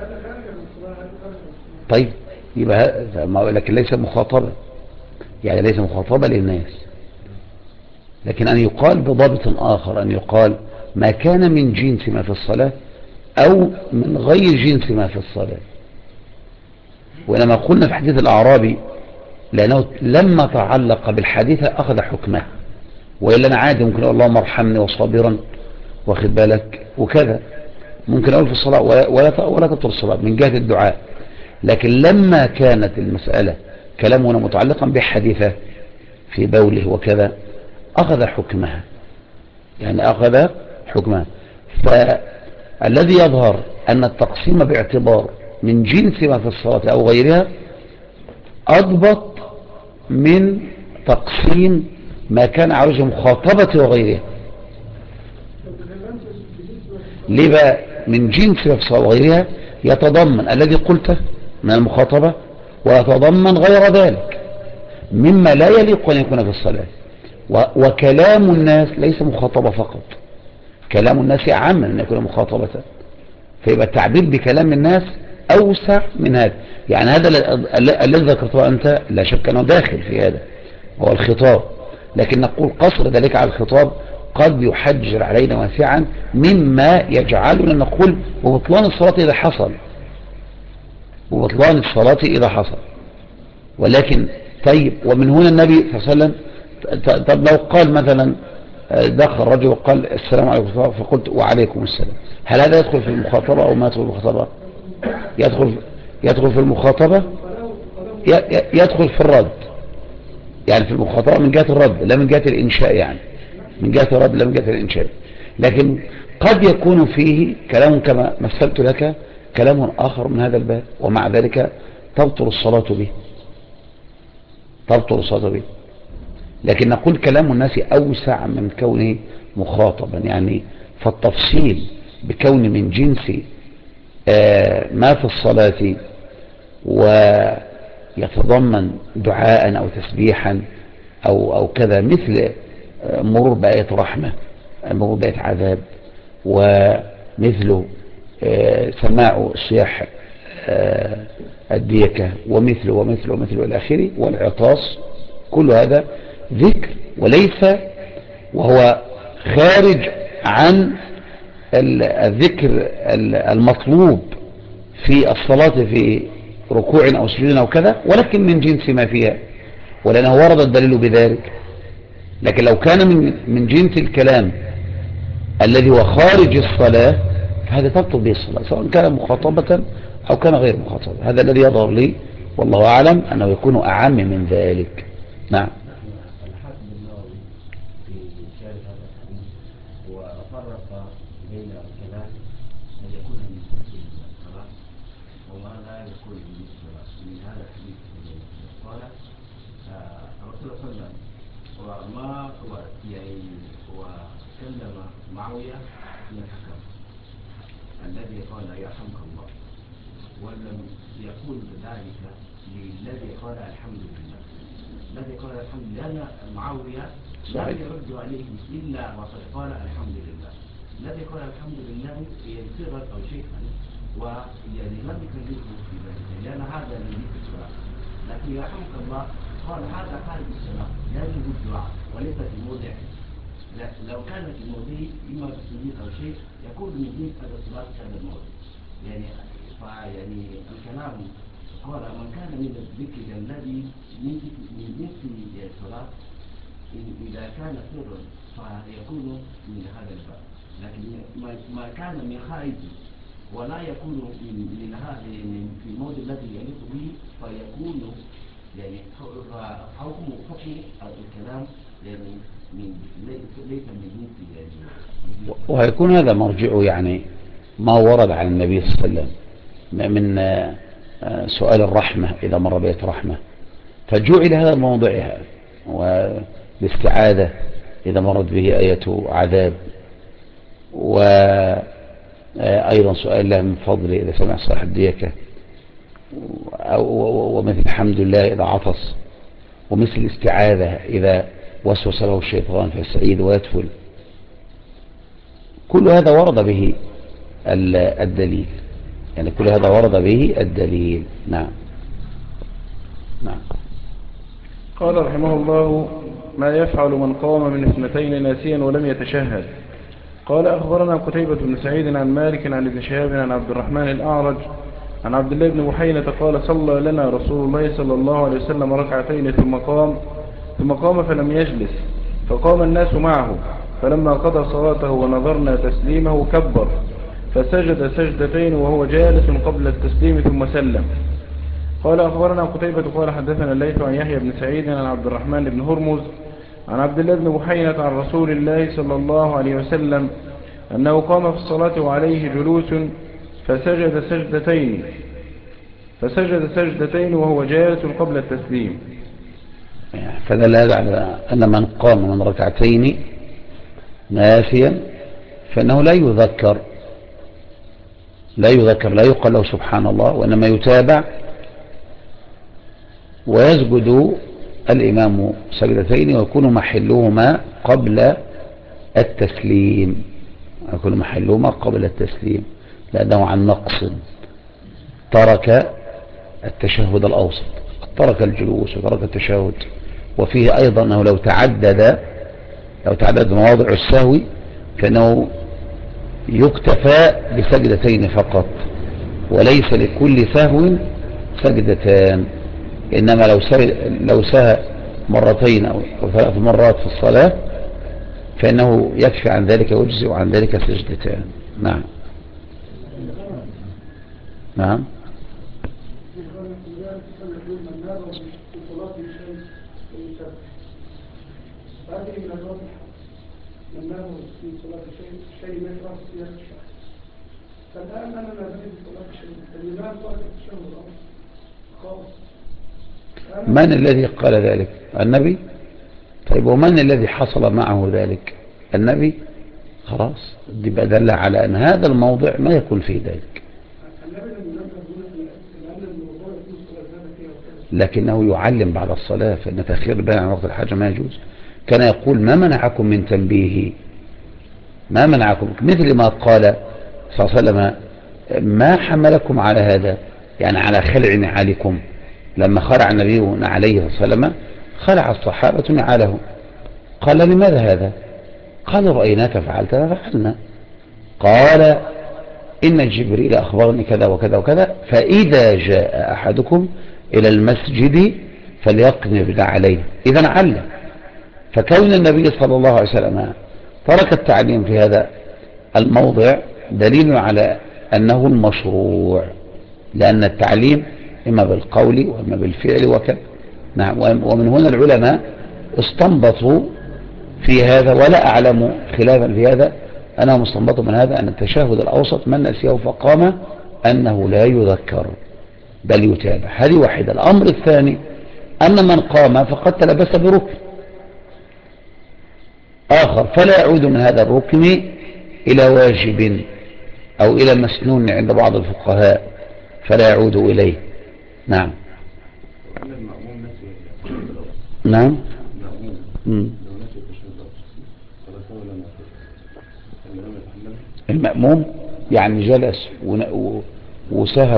طيب يبقى لكن ليس مخاطبة، يعني ليس مخاطبة للناس، لكن أن يقال بضابط آخر، أن يقال ما كان من جنس ما في الصلاة أو من غير جنس ما في الصلاة. ولما قلنا في حديث الأعرابي لأنه لما تعلق بالحديث أخذ حكمه، وإلا أنا عادي ممكن أقول اللهم ارحمني وصابرا واخد بالك وكذا، ممكن أقول في الصلاة ولا تبطل الصلاة من جهة الدعاء. لكن لما كانت المسألة كلامنا متعلقا بحديثه في بوله وكذا أخذ حكمها، يعني أخذ حكمها. فالذي يظهر أن التقسيم باعتبار من جنس ما في الصلاة أو غيرها أضبط من تقسيم ما كان على وجه مخاطبة وغيرها. ليه بقى من جنس ما في الصلاة وغيرها؟ يتضمن الذي قلته من المخاطبة، ويتضمن غير ذلك مما لا يليق أن يكون في الصلاة. وكلام الناس ليس مخاطبة فقط، كلام الناس أعم من أن يكون مخاطبة، فيبقى التعبير بكلام الناس أوسع من هذا. يعني هذا الذي ذكرته أنت لا شك أنه داخل في هذا هو الخطاب، لكن نقول قصر ذلك على الخطاب قد يحجر علينا واسعا مما يجعلنا نقول وبطلان الصلاة إذا حصل، وبطلان الصلاة إذا حصل. ولكن طيب، ومن هنا النبي صلى الله عليه وسلم طب لو قال مثلا دخل رجل وقال السلام عليكم فقلت وعليكم السلام، هل هذا يدخل في المخاطبة أو ما يدخل في المخاطبة؟ يدخل في المخاطبة، يدخل في الرد، يعني في المخاطبة من جهة الرد لا من جهة الإنشاء، يعني من جهة الرد لا من جهة الإنشاء. لكن قد يكون فيه كلام كما مثلت لك كلام آخر من هذا الباب، ومع ذلك تبطل الصلاة به، تبطل الصلاة به. لكن نقول كلام الناس أوسع من كونه مخاطبا، يعني فالتفصيل بكون من جنس ما في الصلاة ويتضمن دعاء أو تسبيحا أو كذا، مثل مرور بآية رحمة، مرور بآية عذاب، ومثل سماع صياح الديكة ومثل إلى آخره، والعطاس، كل هذا ذكر وليس وهو خارج عن الذكر المطلوب في الصلاة في ركوع أو سجود أو كذا، ولكن من جنس ما فيها، ولأنه ورد الدليل بذلك. لكن لو كان من جنس الكلام الذي هو خارج الصلاة فهذا تبطل به الصلاة، سواء كان مخاطبة أو كان غير مخاطبة. هذا الذي يظهر لي والله أعلم أنه يكون أعم من ذلك. نعم. الحافظ النووي في شارح هذا الحديث وفرق بين الكلام أن يكون من جنس الصلاة وما لا يكون من جنس الصلاة. من هذا الحديث قال الرسول صلى الله عليه وسلم وما يعني وكلم معاوية بن الحكم الذي قال يرحمك الله، ولم يقول ذلك للذي قال الحمد لله. الذي قال الحمد لله لأن معاوية لا يرد عليه إلا وقد قال الحمد لله. الذي قال الحمد لله ينصرف أو شيئا ويعني لم يكلمه في ذلك لأن هذا من ذكر الصلاة. لكن يرحمك الله قال هذا خارج الصلاة لأنه الدعاء وليس في موضع. لو كان في موضع إما بالسجود أو شيء يكون من جنس هذا الصلاة في هذا الموضع. يعني الكلام قال من كان من الذكر الذي من جنس الصلاة إذا كان سرا فيكون من هذا الباب، لكن ما كان من خارج ولا يكون من هذا في الموضع الذي يليق به فيكون يعني حكم الكلام يعني ليس من جنس يعني. وهيكون هذا مرجعه يعني ما ورد عن النبي صلى الله عليه وسلم من سؤال الرحمة إذا مر بيت رحمة، فجعل هذا موضعها والاستعاذة إذا مرت به آية عذاب، وأيضا سؤال له من فضل إذا سمع صاحب الديكة، ومثل الحمد لله إذا عطس، ومثل الاستعاذة إذا وسوس له الشيطان فيستعيذ ويدفل. كل هذا ورد به الدليل، يعني كل هذا ورد به الدليل. نعم. قال رحمه الله: ما يفعل من قام من اثنتين ناسيا ولم يتشهد؟ قال أخبرنا قتيبة بن سعيد عن مالك عن ابن شهاب عن عبد الرحمن الأعرج عن عبد الله بن بحينة قال: صلى لنا رسول الله صلى الله عليه وسلم ركعتين ثم قام فلم يجلس، فقام الناس معه، فلما قضى صلاته ونظرنا تسليمه كبر، فسجد سجدتين وهو جالس قبل التسليم ثم سلم. قال أخبرنا قتيبة قال حدثنا الليث عن يحيى بن سعيد عن عبد الرحمن بن هرمز عن عبد الله بن بحينة عن رسول الله صلى الله عليه وسلم أنه قام في الصلاة وعليه جلوس فسجد سجدتين وهو جالس قبل التسليم. فدل هذا على أن من قام من ركعتين ناسيا فإنه لا يذكر، لا يقال له سبحان الله، وإنما يتابع ويسجد الإمام سجدتين ويكون محلهما قبل التسليم، لأنه عن نقص ترك التشهد الأوسط، ترك الجلوس وترك التشهد. وفيه أيضا أنه لو تعدد مواضع السهو فإنه يكتفى بسجدتين فقط، وليس لكل سهو سجدتان، إنما لو سهى مرتين أو 3 مرات في الصلاة فإنه يكفي عن ذلك ويجزئ عن ذلك سجدتان. نعم. فالآن أنا لا أريد صلاة الشيء، الإمام ترك التشهد الأول خالص. من الذي قال ذلك؟ النبي. طيب ومن الذي حصل معه ذلك؟ النبي. خلاص دي بدل على أن هذا الموضع ما يكون فيه ذلك، لكنه يعلم بعد الصلاة، فإن تأخير البيان عن وقت الحاجة ما يجوز. كان يقول ما منعكم من تنبيهي، ما منعكم، مثل ما قال صلى الله عليه وسلم ما حملكم على هذا، يعني على خلع نعالكم. لما خلع النبي عليه الصلاة والسلام خلع الصحابة نعاله، قال لماذا هذا؟ قال رأيناك فعلت ففعلنا. قال إن جبريل أخبرني كذا وكذا وكذا، فإذا جاء أحدكم إلى المسجد فليقنب عليه. إذا علم. فكون النبي صلى الله عليه وسلم ترك التعليم في هذا الموضع دليل على أنه المشروع، لأن التعليم إما بالقول وإما بالفعل وكذا. نعم. ومن هنا العلماء استنبطوا في هذا، ولا أعلم خلافا في هذا، أنهم استنبطوا من هذا أن التشهد الأوسط من نسيه فقام أنه لا يذكر بل يتابع. هذه واحدة. الأمر الثاني أن من قام فقد تلبس بركن آخر، فلا يعود من هذا الركن إلى واجب أو إلى مسنون عند بعض الفقهاء، فلا يعود إليه. نعم. نعم. المأموم يعني جلس وسهى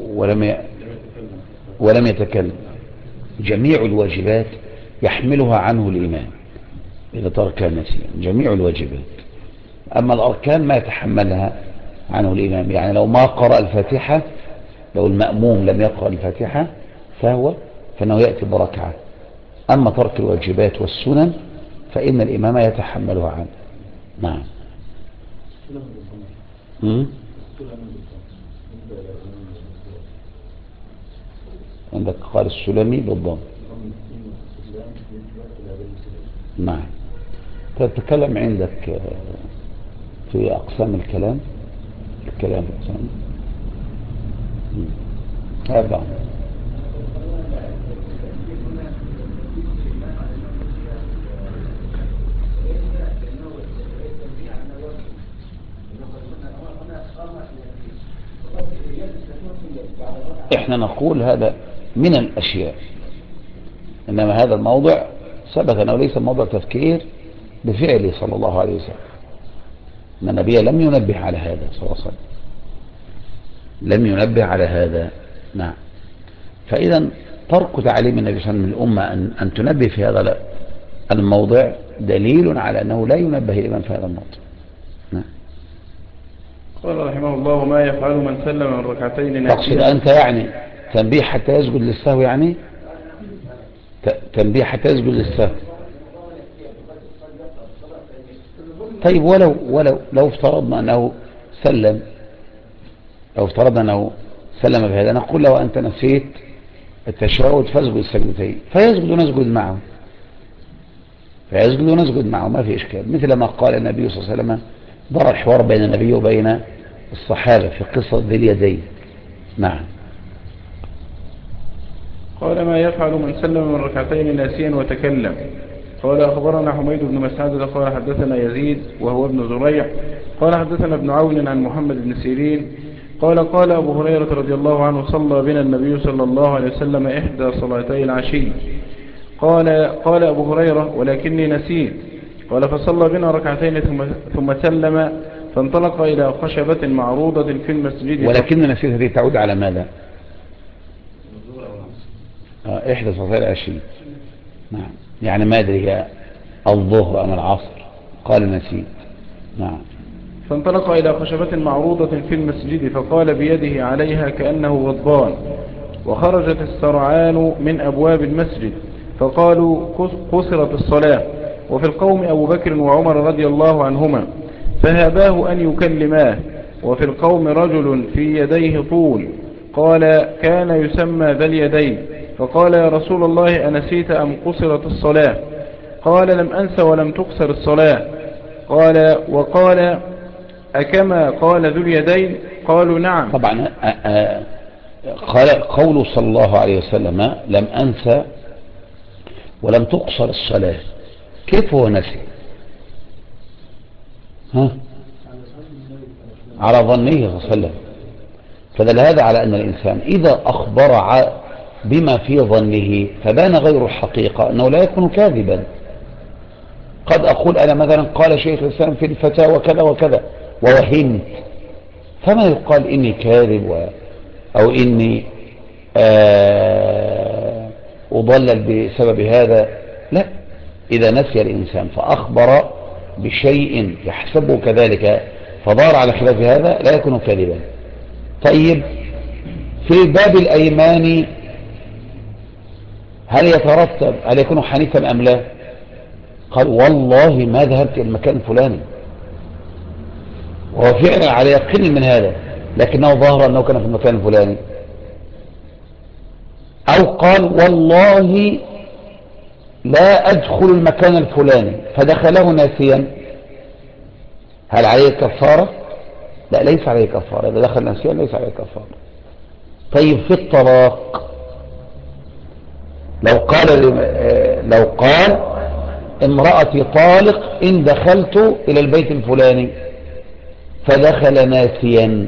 ولم يتكلم. جميع الواجبات يحملها عنه الإمام إذا ترك نسيا، جميع الواجبات. أما الأركان ما يتحملها عنه الإمام، يعني لو ما قرأ الفاتحة، لو المأموم لم يقرأ الفاتحة فإنه يأتي بركعة. أما ترك الواجبات والسنن فإن الإمام يتحملها عنه. نعم. عندك قال السلمي بالضم. نعم. تتكلم عندك في أقسام الكلام أقسام هذا. احنا نقول هذا من الأشياء، إنما هذا الموضع ثبت أنه ليس موضع تفكير بفعله صلى الله عليه وسلم، أن النبي لم ينبه على هذا صلى الله عليه وسلم، لم ينبه على هذا. نعم. فإذا ترك تعليم النبي صلى الله عليه وسلم الأمة أن تنبه في هذا الموضع دليل على أنه لا ينبه الإمام في هذا الموضع. نعم. قال رحمه الله: ما يفعل من سلم من ركعتين ناسيا. تقصد أنت يعني تنبيه حتى يسجد للسهو؟ يعني تنبيه حتى يسجد للسهو. طيب لو افترضنا أنه سلم، لو افترضنا أنه سلم بهذا، نقول له أنت نسيت التشهد فاسجد السجدتين، فيسجد ونسجد معه، ما في إشكال، مثل ما قال النبي صلى الله عليه وسلم، دار الحوار بين النبي وبين الصحابة في قصة ذي اليدين. نعم. قال: ما يفعل من سلم من ركعتين ناسيا وتكلم. قال: أخبرنا حميد بن مسعدة قال حدثنا يزيد وهو ابن زريع قال حدثنا ابن عون عن محمد بن سيرين قال أبو هريرة رضي الله عنه: صلى بنا النبي صلى الله عليه وسلم إحدى صلاتي العشي. قال أبو هريرة: ولكني نسيت. قال: فصلى بنا ركعتين ثم سلم، فانطلق إلى خشبة معروضة في المسجد. ولكن نسيت هذه تعود على ماذا؟ إحدى صلاتي العشي. نعم. يعني ما أدري هي الظهر أم العصر. قال نسيت. نعم. فانطلق إلى خشبة معروضة في المسجد فقال بيده عليها كأنه غضبان، وخرجت السرعان من أبواب المسجد فقالوا: قصرت الصلاة. وفي القوم أبو بكر وعمر رضي الله عنهما فهاباه أن يكلماه، وفي القوم رجل في يديه طول قال: كان يسمى ذا اليدين. فقال: يا رسول الله، أنسيت أم قصرت الصلاة؟ قال: لم أنس ولم تقصر الصلاة. وقال: أكما قال ذو اليدين؟ قالوا: نعم. طبعا قال قوله صلى الله عليه وسلم: لم أنسى ولم تقصر الصلاة، كيف هو نسي؟ على ظنه صلى الله عليه وسلم. فدل هذا على أن الإنسان إذا أخبر بما في ظنه فبان غير الحقيقة أنه لا يكون كاذبا. قد أقول أنا مثلا قال شيخ الإسلام في الفتاوى كذا وكذا ووهمت، فما يقال إني كاذب أو إني أضلل بسبب هذا. لا، إذا نسي الإنسان فأخبر بشيء يحسبه كذلك فضار على خلاف هذا لا يكون كاذبا. طيب، في باب الأيمان هل يترتب هل يكون حنيفا أم لا؟ قال: والله ما ذهبت إلى المكان الفلاني، وهو فعلا على يقين من هذا، لكنه ظهر أنه كان في المكان الفلاني. أو قال: والله لا أدخل المكان الفلاني، فدخله ناسيا، هل عليه كفارة؟ لا، ليس عليه كفارة. إذا دخل ناسيا ليس عليه كفارة. طيب، في الطلاق لو قال امرأتي طالق إن دخلت إلى البيت الفلاني، فدخل ناسيا،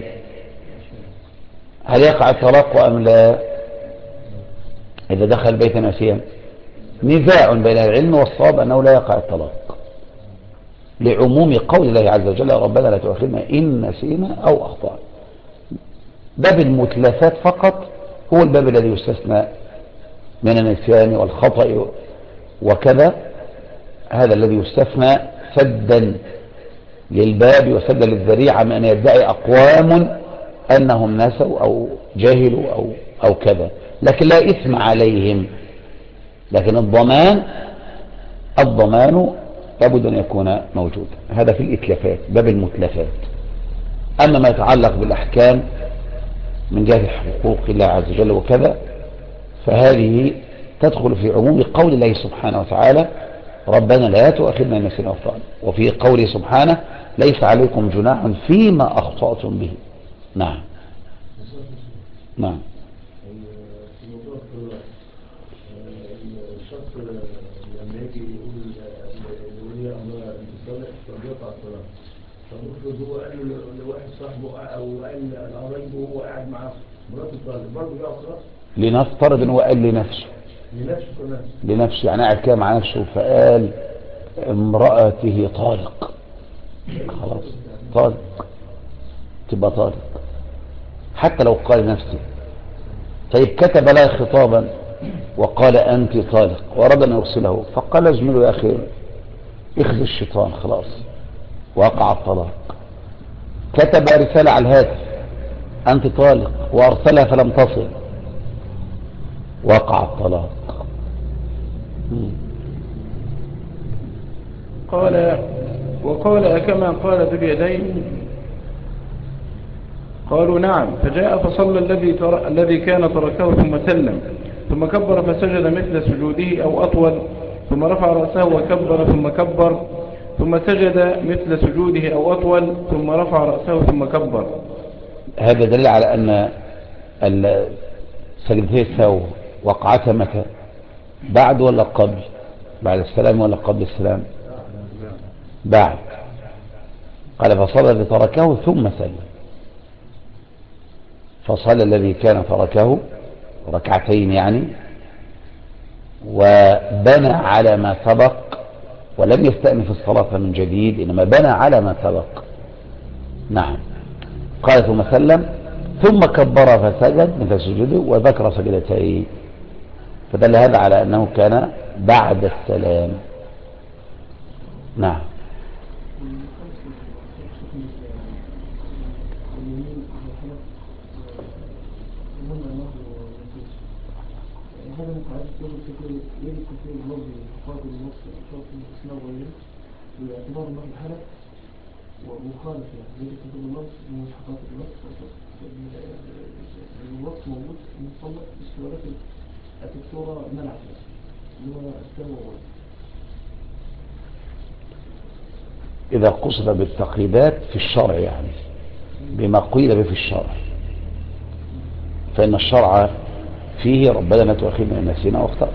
هل يقع الطلاق أم لا؟ إذا دخل البيت ناسيا نزاع بين العلم والصواب أنه لا يقع الطلاق، لعموم قول الله عز وجل: ربنا لا تؤاخذنا إن نسينا أو أخطأنا. باب المتلفات فقط هو الباب الذي يستثنى من النسيان والخطأ وكذا، هذا الذي يستثنى سدا للباب وسدا للذريعة من أن يدعي أقوام أنهم نسوا أو جاهلوا أو كذا، لكن لا إثم عليهم. لكن الضمان لابد أن يكون موجود. هذا في الإتلافات، باب المتلفات. أما ما يتعلق بالأحكام من جهة حقوق الله عز وجل وكذا، فهذه تدخل في عموم قول الله سبحانه وتعالى: ربنا لا تؤاخذنا إن نسينا أو أخطأنا، وفي قوله سبحانه: ليس عليكم جناح فيما أخطأتم به. نعم. نعم. في موضوع الطلاق، الشخص لما يجي يقول لولي أمر الطلاق فبيقع الطلاق، فالمفروض هو قال لواحد صاحبه أو قال لقرايبه وهو قاعد معاه مرات الطالب برضه جاء صلاة لنفترض ان هو قال لنفسه، لنفسه كمان. لنفسه يعني قاعد كده مع نفسه فقال امرأته طالق، خلاص طالق، تبقى طالق حتى لو قال نفسه. طيب كتب لها خطابا وقال أنت طالق وأراد أن يرسله، فقال زميله يا أخي اخذ الشيطان، خلاص وقع الطلاق. كتب رسالة على الهاتف أنت طالق وأرسلها فلم تصل، وقع الطلاق. قال وقال أكما قال ذو اليدين؟ قالوا نعم. فجاء فصلى الذي كان تركه ثم سلم، ثم كبر فسجد مثل سجوده أو أطول، ثم رفع رأسه وكبر ثم كبر، ثم سجد مثل سجوده أو أطول، ثم رفع رأسه ثم كبر. هذا دليل على أن سجدتي السهو وقعتها متى؟ بعد ولا قبل؟ بعد السلام ولا قبل السلام؟ بعد. قال فصلى الذي تركه ثم سلم، فصلى الذي كان تركه ركعتين يعني، وبنى على ما سبق ولم يستأنف الصلاة من جديد، إنما بنى على ما سبق. نعم. قال ثم سلم ثم كبر فسجد مثل سجوده وذكر سجدتين، فدل هذا على أنه كان بعد السلام. نعم. هذا متعدد يجب كثير اللفظ مقابل النص شرط الإسلام وغيره باعتبار أنه الحلف ومخالف، يعني يجب كثير اللفظ من ملحقات النص. النص موجود مصنف بالسؤالات الدكتورة منعت اللي هو السلام وغيره. إذا قصد بالتقييدات في الشرع يعني بما قيل به في الشرع، فإن الشرع فيه ربنا لا تؤاخذنا إن نسينا واخطأنا.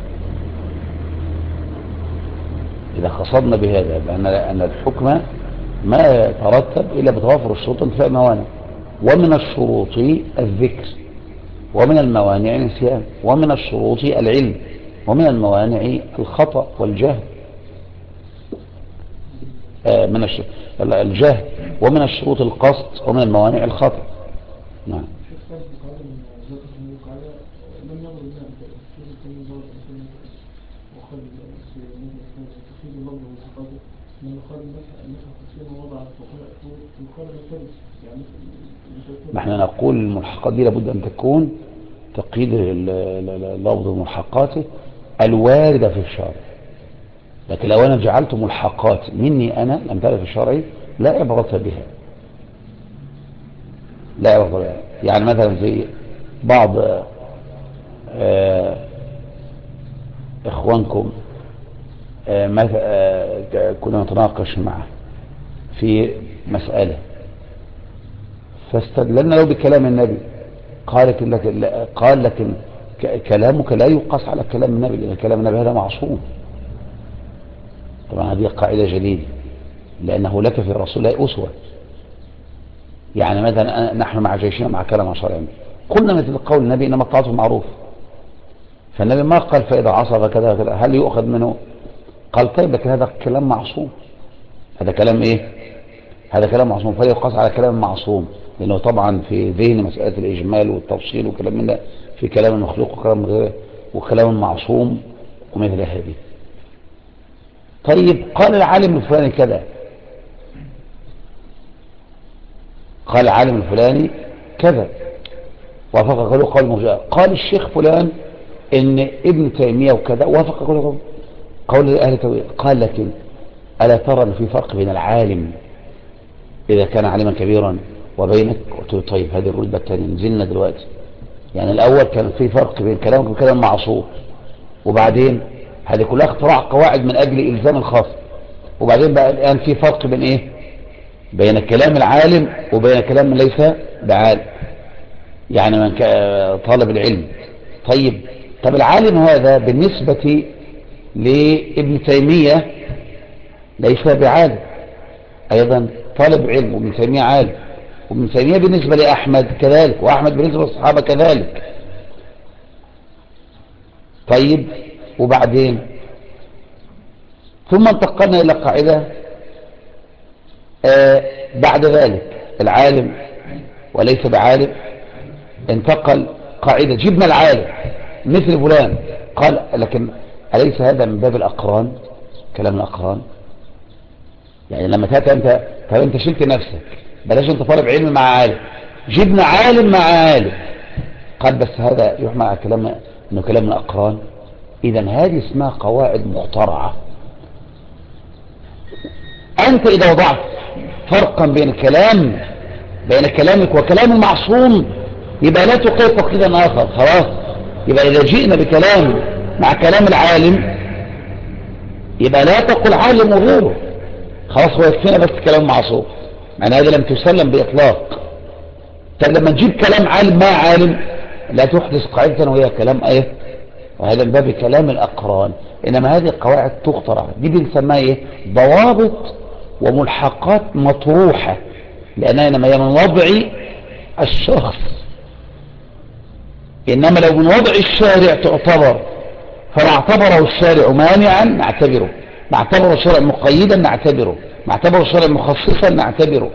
إذا قصدنا بهذا لأن الحكم ما يترتب إلا بتوافر الشروط وانتفاء الموانع، ومن الشروط الذكر، ومن الموانع النسيان، ومن الشروط العلم، ومن الموانع الخطأ والجهل، من الجهل، ومن الشروط القصد، ومن الموانع الخطأ. نعم. لم يضرب لنا أمثال كثير من ضرب أمثال وقال في تخيل اللفظ والمحفظة من قال أنها خصيمة وضعت وقال مثال يعني. نحن نقول الملحقات دي لابد أن تكون تقييد اللفظ وملحقاته الواردة في الشرع، لكن لو أنا جعلت ملحقات مني أنا لم ترد في الشرع لا عبرة بها، لا عبرة بها. يعني مثلا زي بعض إخوانكم كنا نتناقش معه في مسألة فاستدللنا له بكلام النبي، قال لكن كلامك لا يقاس على كلام النبي لأن كلام النبي هذا معصوم. طبعا هذه قاعدة جديدة لأنه لك في رسول الله أسوة. يعني مثلا نحن مع جيشنا مع كلام شرعي قلنا مثل قول النبي إنما الطاعة معروف، فالنبي ما قال فإذا عصى فكذا وكذا هل يؤخذ منه؟ قال طيب لكن هذا كلام معصوم، هذا كلام إيه؟ هذا كلام معصوم فلا يقاس على كلام معصوم، لأنه طبعا في ذهن مسألة الإجمال والتفصيل وكلام من ده في كلام المخلوق وكلام غيره وكلام معصوم ومثل هذه. طيب قال العالم الفلاني كذا، قال العالم الفلاني كذا وافق قوله قول مرجئة، قال الشيخ فلان ان ابن تيمية وكذا وافق قوله قول اهل التوحيد. قال لكن ألا ترى ان في فرق بين العالم إذا كان عالما كبيرا وبينك؟ قلت له طيب هذه الرتبة الثانية نزلنا دلوقتي، يعني الأول كان في فرق بين كلامك وكلام معصوم، وبعدين هذه كلها اختراع قواعد من أجل إلزام الخاص، وبعدين بقى الآن في فرق بين إيه؟ بين كلام العالم وبين كلام من ليس بعالم، يعني من طالب العلم. طب العالم هذا بالنسبة لابن تيمية ليس بعالم، أيضا طالب علم وابن تيمية عالم، وابن تيمية بالنسبة لأحمد كذلك، وأحمد بالنسبة للصحابة كذلك. طيب وبعدين ثم انتقلنا إلى قاعدة بعد ذلك العالم وليس بعالم، انتقل قاعدة جبنا العالم مثل فلان، قال لكن أليس هذا من باب الأقران؟ كلام الأقران يعني لما تأتي أنت، طيب أنت شلت نفسك، بلاش أنت طالب علم مع عالم، جبنا عالم مع عالم، قال بس هذا يحمل على كلام إنه كلام الأقران. إذا هذه اسمها قواعد مخترعة. أنت إذا وضعت فرقا بين كلامك وكلام المعصوم يبقى لا تقيد تقييدا آخر، خلاص. يبقى إذا جئنا بكلام مع كلام العالم يبقى لا تقل عالم وغيره، خلاص هو يكفينا بس كلام معصوم، معنى هذا لم تسلم بإطلاق. طب لما نجيب كلام عالم مع عالم لا تحدث قاعدة وهي كلام ايه، وهذا من باب كلام الأقران. إنما هذه القواعد تخترع، دي بنسميها ايه، ضوابط وملحقات مطروحة، لأنها إنما هي من وضع الشخص، إنما لو من وضع الشارع تعتبر، فما اعتبره الشارع مانعا نعتبره، ما اعتبره الشارع مقيدا نعتبره، ما اعتبره الشارع مخصصا نعتبره.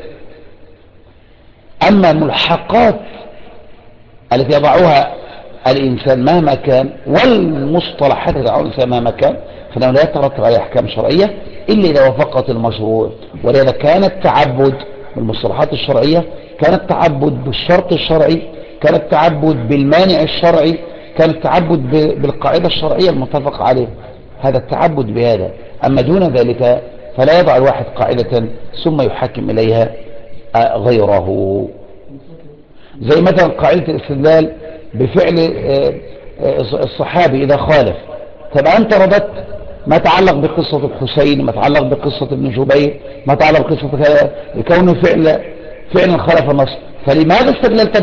أما الملحقات التي يضعها الإنسان مهما كان والمصطلحات التي يضعها الإنسان مهما كان فإنه لا يترتب على أحكام شرعية إلا إذا وافقت المشروع. ولذا كان التعبد بالمصطلحات الشرعية، كان التعبد بالشرط الشرعي، كان التعبد بالمانع الشرعي، كان التعبد بالقاعدة الشرعية المتفق عليه، هذا التعبد بهذا. أما دون ذلك فلا يضع الواحد قاعدة ثم يحكم إليها غيره. زي مثلا قاعدة الاستدلال بفعل الصحابي إذا خالف، تبقى أنت رددت ما تعلق بقصة الحسين، ما تعلق بقصة ابن جبير، ما تعلق بقصة بكونه فعلا خالف النص، فلماذا استدللت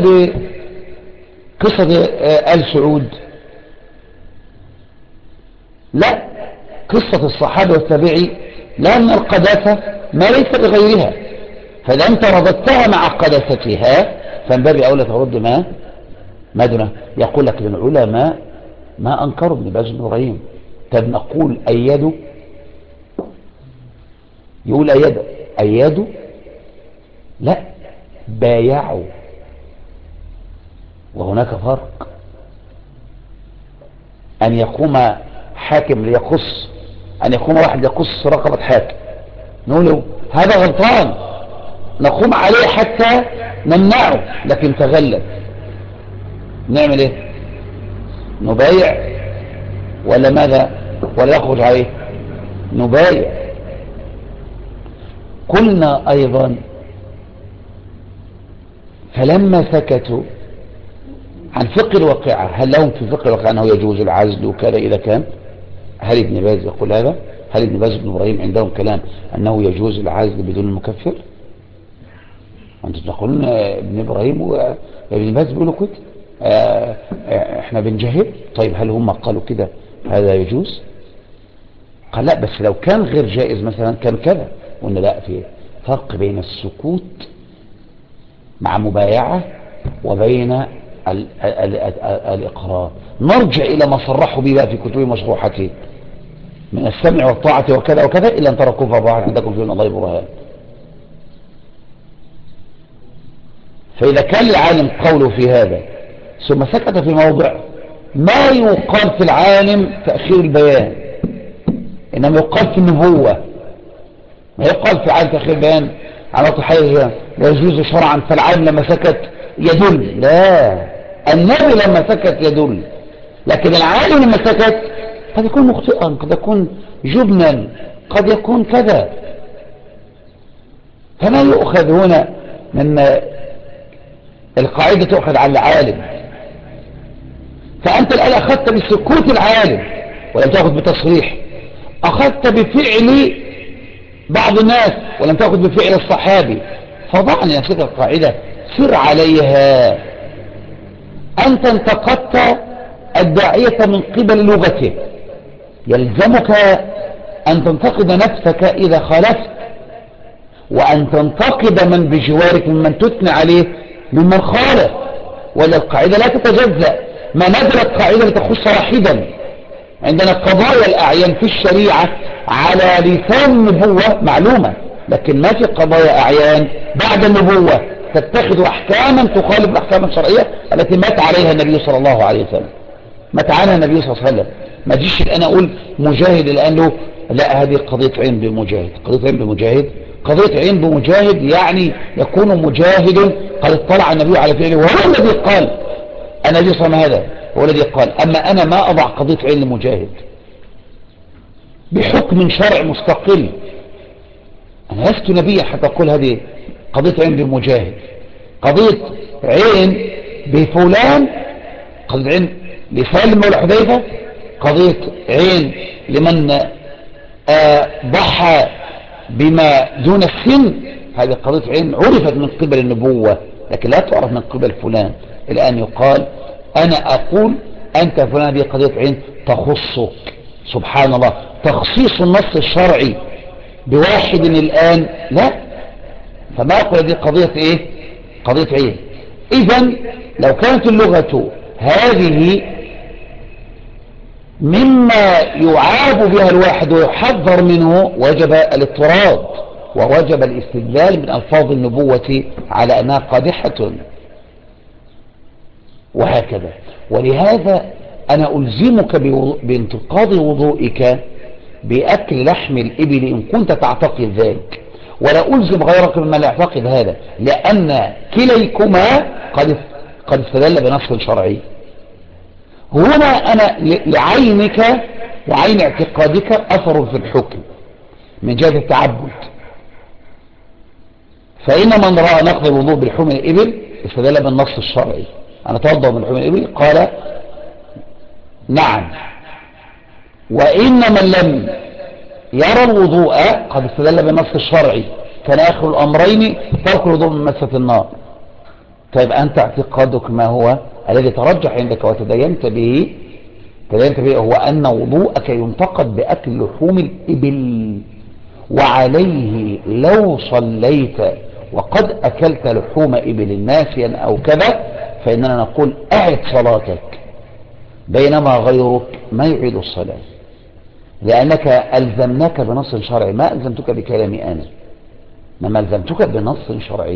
بقصة آل سعود؟ لا، قصة الصحابة والتابعي لأن القداسة ما ليس بغيرها، فإذا أنت رددتها مع قداستها فمن باب أولى ترد ما دونه. يقول لك العلماء ما أنكروا ابن باز بن إبراهيم، طب نقول أيدوا، يقول أيدوا لا، بايعوا، وهناك فرق. أن يقوم حاكم ليقص، أن يقوم واحد يقص رقبة حاكم نقول له هذا غلطان، نقوم عليه حتى نمنعه، لكن تغلب نعمل ايه؟ نبايع ولا ماذا؟ ولا يخرج عليه؟ نبايع. قلنا ايضا فلما سكتوا عن فقه الواقعة، هل لهم في فقه الواقعة انه يجوز العزل وكذا اذا كان؟ هل ابن باز يقول هذا؟ هل ابن باز بن ابراهيم عندهم كلام انه يجوز العزل بدون المكفر؟ انتم تقولون ابن ابراهيم وابن باز بيقولوا كده، احنا بنجهل. طيب هل هم قالوا كده هذا يجوز؟ قال لا، بس لو كان غير جائز مثلا كان كذا. وان لا، في فرق بين السكوت مع مبايعة وبين الإقرار. نرجع إلى ما صرحوا به في كتب مشروحته من السمع والطاعة وكذا وكذا إلا أن ترى كفر واحد عندكم فيه من الله برهان. فإذا كان العالم قوله في هذا ثم سكت في موضع، ما يقال في العالم تأخير البيان، إنما يقال في النبوة. ما يقال في العالم تأخير البيان على طحيه لا يجوز شرعا، فالعالم لما سكت يدل. لا، النبي لما سكت يدل، لكن العالم لما سكت قد يكون مخطئا، قد يكون جبنا، قد يكون كذا. فما يؤخذ هنا من القاعدة تؤخذ على العالم. فأنت الآن أخذت بسكوت العالم ولم تأخذ بتصريح، أخذت بفعل بعض الناس ولم تأخذ بفعل الصحابي، فضع لنفسك القاعدة سر عليها. أنت انتقدت الداعية من قبل لغته، يلزمك أن تنتقد نفسك إذا خالفت، وأن تنتقد من بجوارك ممن تثني عليه ممن خالف. ولا القاعدة لا تتجزأ، ما نزلت قاعدة لتخص واحدا. عندنا قضايا الأعيان في الشريعة على لسان النبوة معلومة، لكن ما في قضايا أعيان بعد النبوة تتخذ أحكاما تخالف الأحكام الشرعية التي مات عليها النبي صلى الله عليه وسلم. مات عنها النبي صلى الله عليه وسلم. ما جيش الآن أقول مجاهد الآن له لا، هذه قضية عين بمجاهد. قضية عين بمجاهد، قضية عين بمجاهد يعني يكون مجاهد قد اطلع النبي على فعله وهو الذي قال. النبي صلى الله عليه وسلم هذا هو الذي قال. أما أنا ما أضع قضية عين لمجاهد بحكم شرع مستقل. أنا لست نبيا حتى أقول هذه قضية عين بمجاهد. قضية عين بفلان، قضية عين لسالم مولى حذيفة، قضية عين لمن ضحى بما دون السن، هذه قضية عين عرفت من قبل النبوة لكن لا تعرف من قبل فلان. الآن يقال أنا أقول أنت فلان، هذه قضية عين تخصك. سبحان الله، تخصيص النص الشرعي بواحد الآن لا. فما أقول هذه قضية إيه؟ قضية عين. إذن لو كانت اللغة هذه مما يعاب بها الواحد ويحذر منه وجب الاضطراد ووجب الاستدلال من ألفاظ النبوة على أنها قادحة وهكذا. ولهذا أنا ألزمك بانتقاض وضوئك بأكل لحم الإبل إن كنت تعتقد ذلك، ولا ألزم غيرك مما لا يعتقد هذا، لأن كليكما قد استدل بنص شرعي. هنا أنا لعينك وعين اعتقادك أثر في الحكم من جهة التعبد. فإن من رأى نقض الوضوء بلحوم الإبل استدل بالنص الشرعي. أنا توضأ من لحوم الإبل قال نعم. وإن من لم يرى الوضوء قد استدل بالنص الشرعي. كان آخر الأمرين ترك الوضوء من مسة النار. طيب أنت اعتقادك ما هو الذي ترجح عندك وتدينت به هو أن وضوءك ينتقد بأكل لحوم الإبل، وعليه لو صليت وقد أكلت لحوم إبل ناسيا أو كذا فإننا نقول أعد صلاتك، بينما غيرك ما يعيد الصلاة، لأنك ألزمناك بنص شرعي، ما ألزمتك بكلامي أنا، ما ألزمتك بنص شرعي.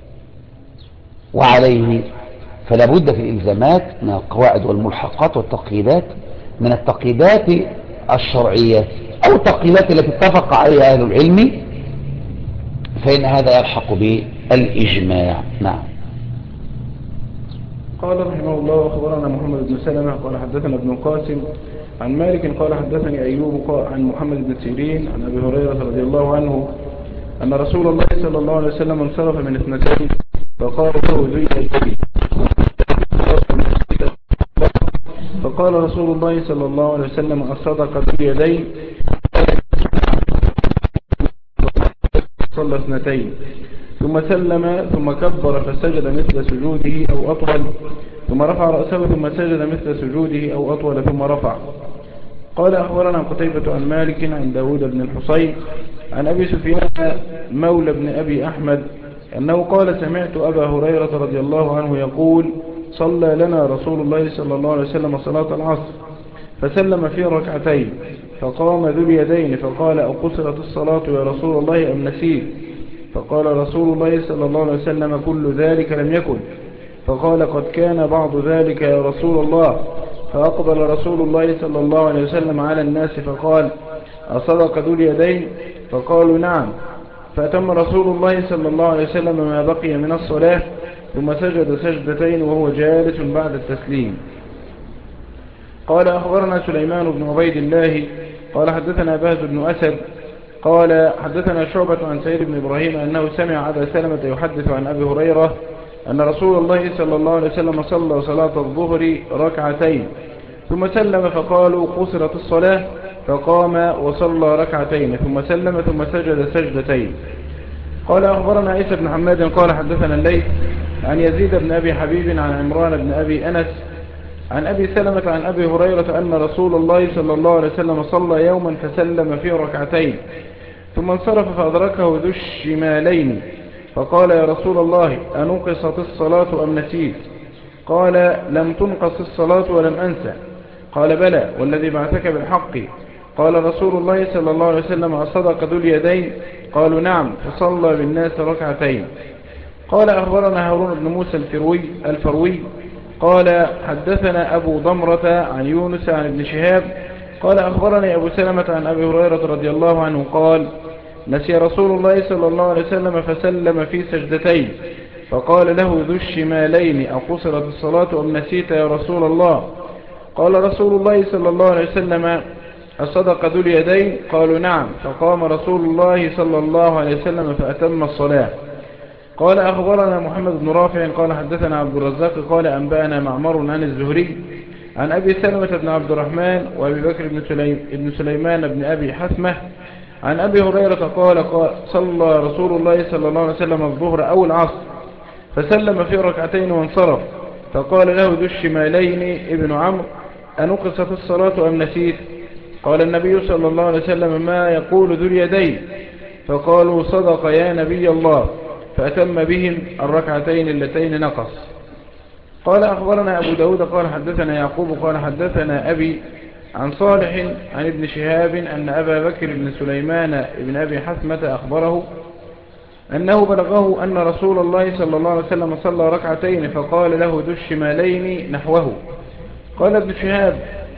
وعليه فلا بد في الإلزامات من القواعد والملحقات والتقييدات، من التقييدات الشرعية أو التقييدات التي اتفق عليها أهل العلم، فإن هذا يلحق بالإجماع. نعم. قال رحمه الله أخبرنا محمد بن سلمة قال حدثنا ابن القاسم عن مالك قال حدثني أيوب عن محمد بن سيرين عن أبي هريرة رضي الله عنه أن رسول الله صلى الله عليه وسلم انصرف من اثنتين فقال له ذي اليدين، فقال رسول الله صلى الله عليه وسلم الصدق ذي اليدين، صلى اثنتين ثم سلم ثم كبر فسجد مثل سجوده أو أطول ثم رفع رأسه ثم سجد مثل سجوده أو أطول ثم رفع. قال أخبرنا قتيبة عن مالك عن داود بن الحصين عن أبي سفيان مولى بن أبي أحمد أنه قال سمعت أبا هريرة رضي الله عنه يقول صلى لنا رسول الله صلى الله عليه وسلم صلاة العصر فسلم في ركعتين فقام ذو اليدين فقال أقصرت الصلاة يا رسول الله أم نسيت؟ فقال رسول الله صلى الله عليه وسلم كل ذلك لم يكن. فقال قد كان بعض ذلك يا رسول الله. فأقبل رسول الله صلى الله عليه وسلم على الناس فقال أصدق ذو اليدين؟ فقالوا نعم. فأتم رسول الله صلى الله عليه وسلم ما بقي من الصلاة ثم سجد سجدتين وهو جالس بعد التسليم. قال أخبرنا سليمان بن عبيد الله قال حدثنا بهز بن أسد قال حدثنا شعبة عن سيد بن إبراهيم أنه سمع أبا سلمة يحدث عن أبي هريرة أن رسول الله صلى الله عليه وسلم صلى صلاة الظهر ركعتين ثم سلم فقالوا قصرت الصلاة فقام وصلى ركعتين ثم سلم ثم سجد سجدتين. قال أخبرنا عيسى بن حماد قال حدثنا الليث عن يزيد بن أبي حبيب عن عمران بن أبي أنس عن أبي سلمة عن أبي هريرة أن رسول الله صلى الله عليه وسلم صلى يوما فسلم في ركعتين ثم انصرف فأدركه ذو الشمالين فقال يا رسول الله أنقصت الصلاة أم نسيت؟ قال لم تنقص الصلاة ولم أنسى. قال بلى والذي بعثك بالحق. قال رسول الله صلى الله عليه وسلم أصدق ذو اليدين؟ قالوا نعم. فصلى بالناس ركعتين. قال أخبرنا هارون بن موسى الفروي قال حدثنا أبو ضمرة عن يونس عن ابن شهاب قال أخبرني أبو سلمة عن أبي هريرة رضي الله عنه قال نسي رسول الله صلى الله عليه وسلم فسلم في سجدتين فقال له ذو الشمالين أقصرت الصلاة أم نسيت يا رسول الله؟ قال رسول الله صلى الله عليه وسلم أصدق ذو اليدين؟ قالوا نعم. فقام رسول الله صلى الله عليه وسلم فأتم الصلاة. قال أخبرنا محمد بن رافع قال حدثنا عبد الرزاق قال أنبأنا معمر عن الزهري عن أبي سلمة بن عبد الرحمن وأبي بكر بن سليمان بن أبي حثمة عن أبي هريرة قال صلى رسول الله صلى الله عليه وسلم الظهر أو العصر فسلم في ركعتين وانصرف فقال له ذو الشمالين ابن عمرو أنقصت الصلاة أم نسيت؟ قال النبي صلى الله عليه وسلم ما يقول ذو اليدين؟ فقالوا صدق يا نبي الله. فأتم بهم الركعتين اللتين نقص. قال أخبرنا أبو داود قال حدثنا يعقوب قال حدثنا أبي عن صالح عن ابن شهاب أن أبا بكر بن سليمان بن أبي حثمة أخبره أنه بلغه أن رسول الله صلى الله عليه وسلم صلى ركعتين فقال له ذو الشمالين نحوه. قال ابن شهاب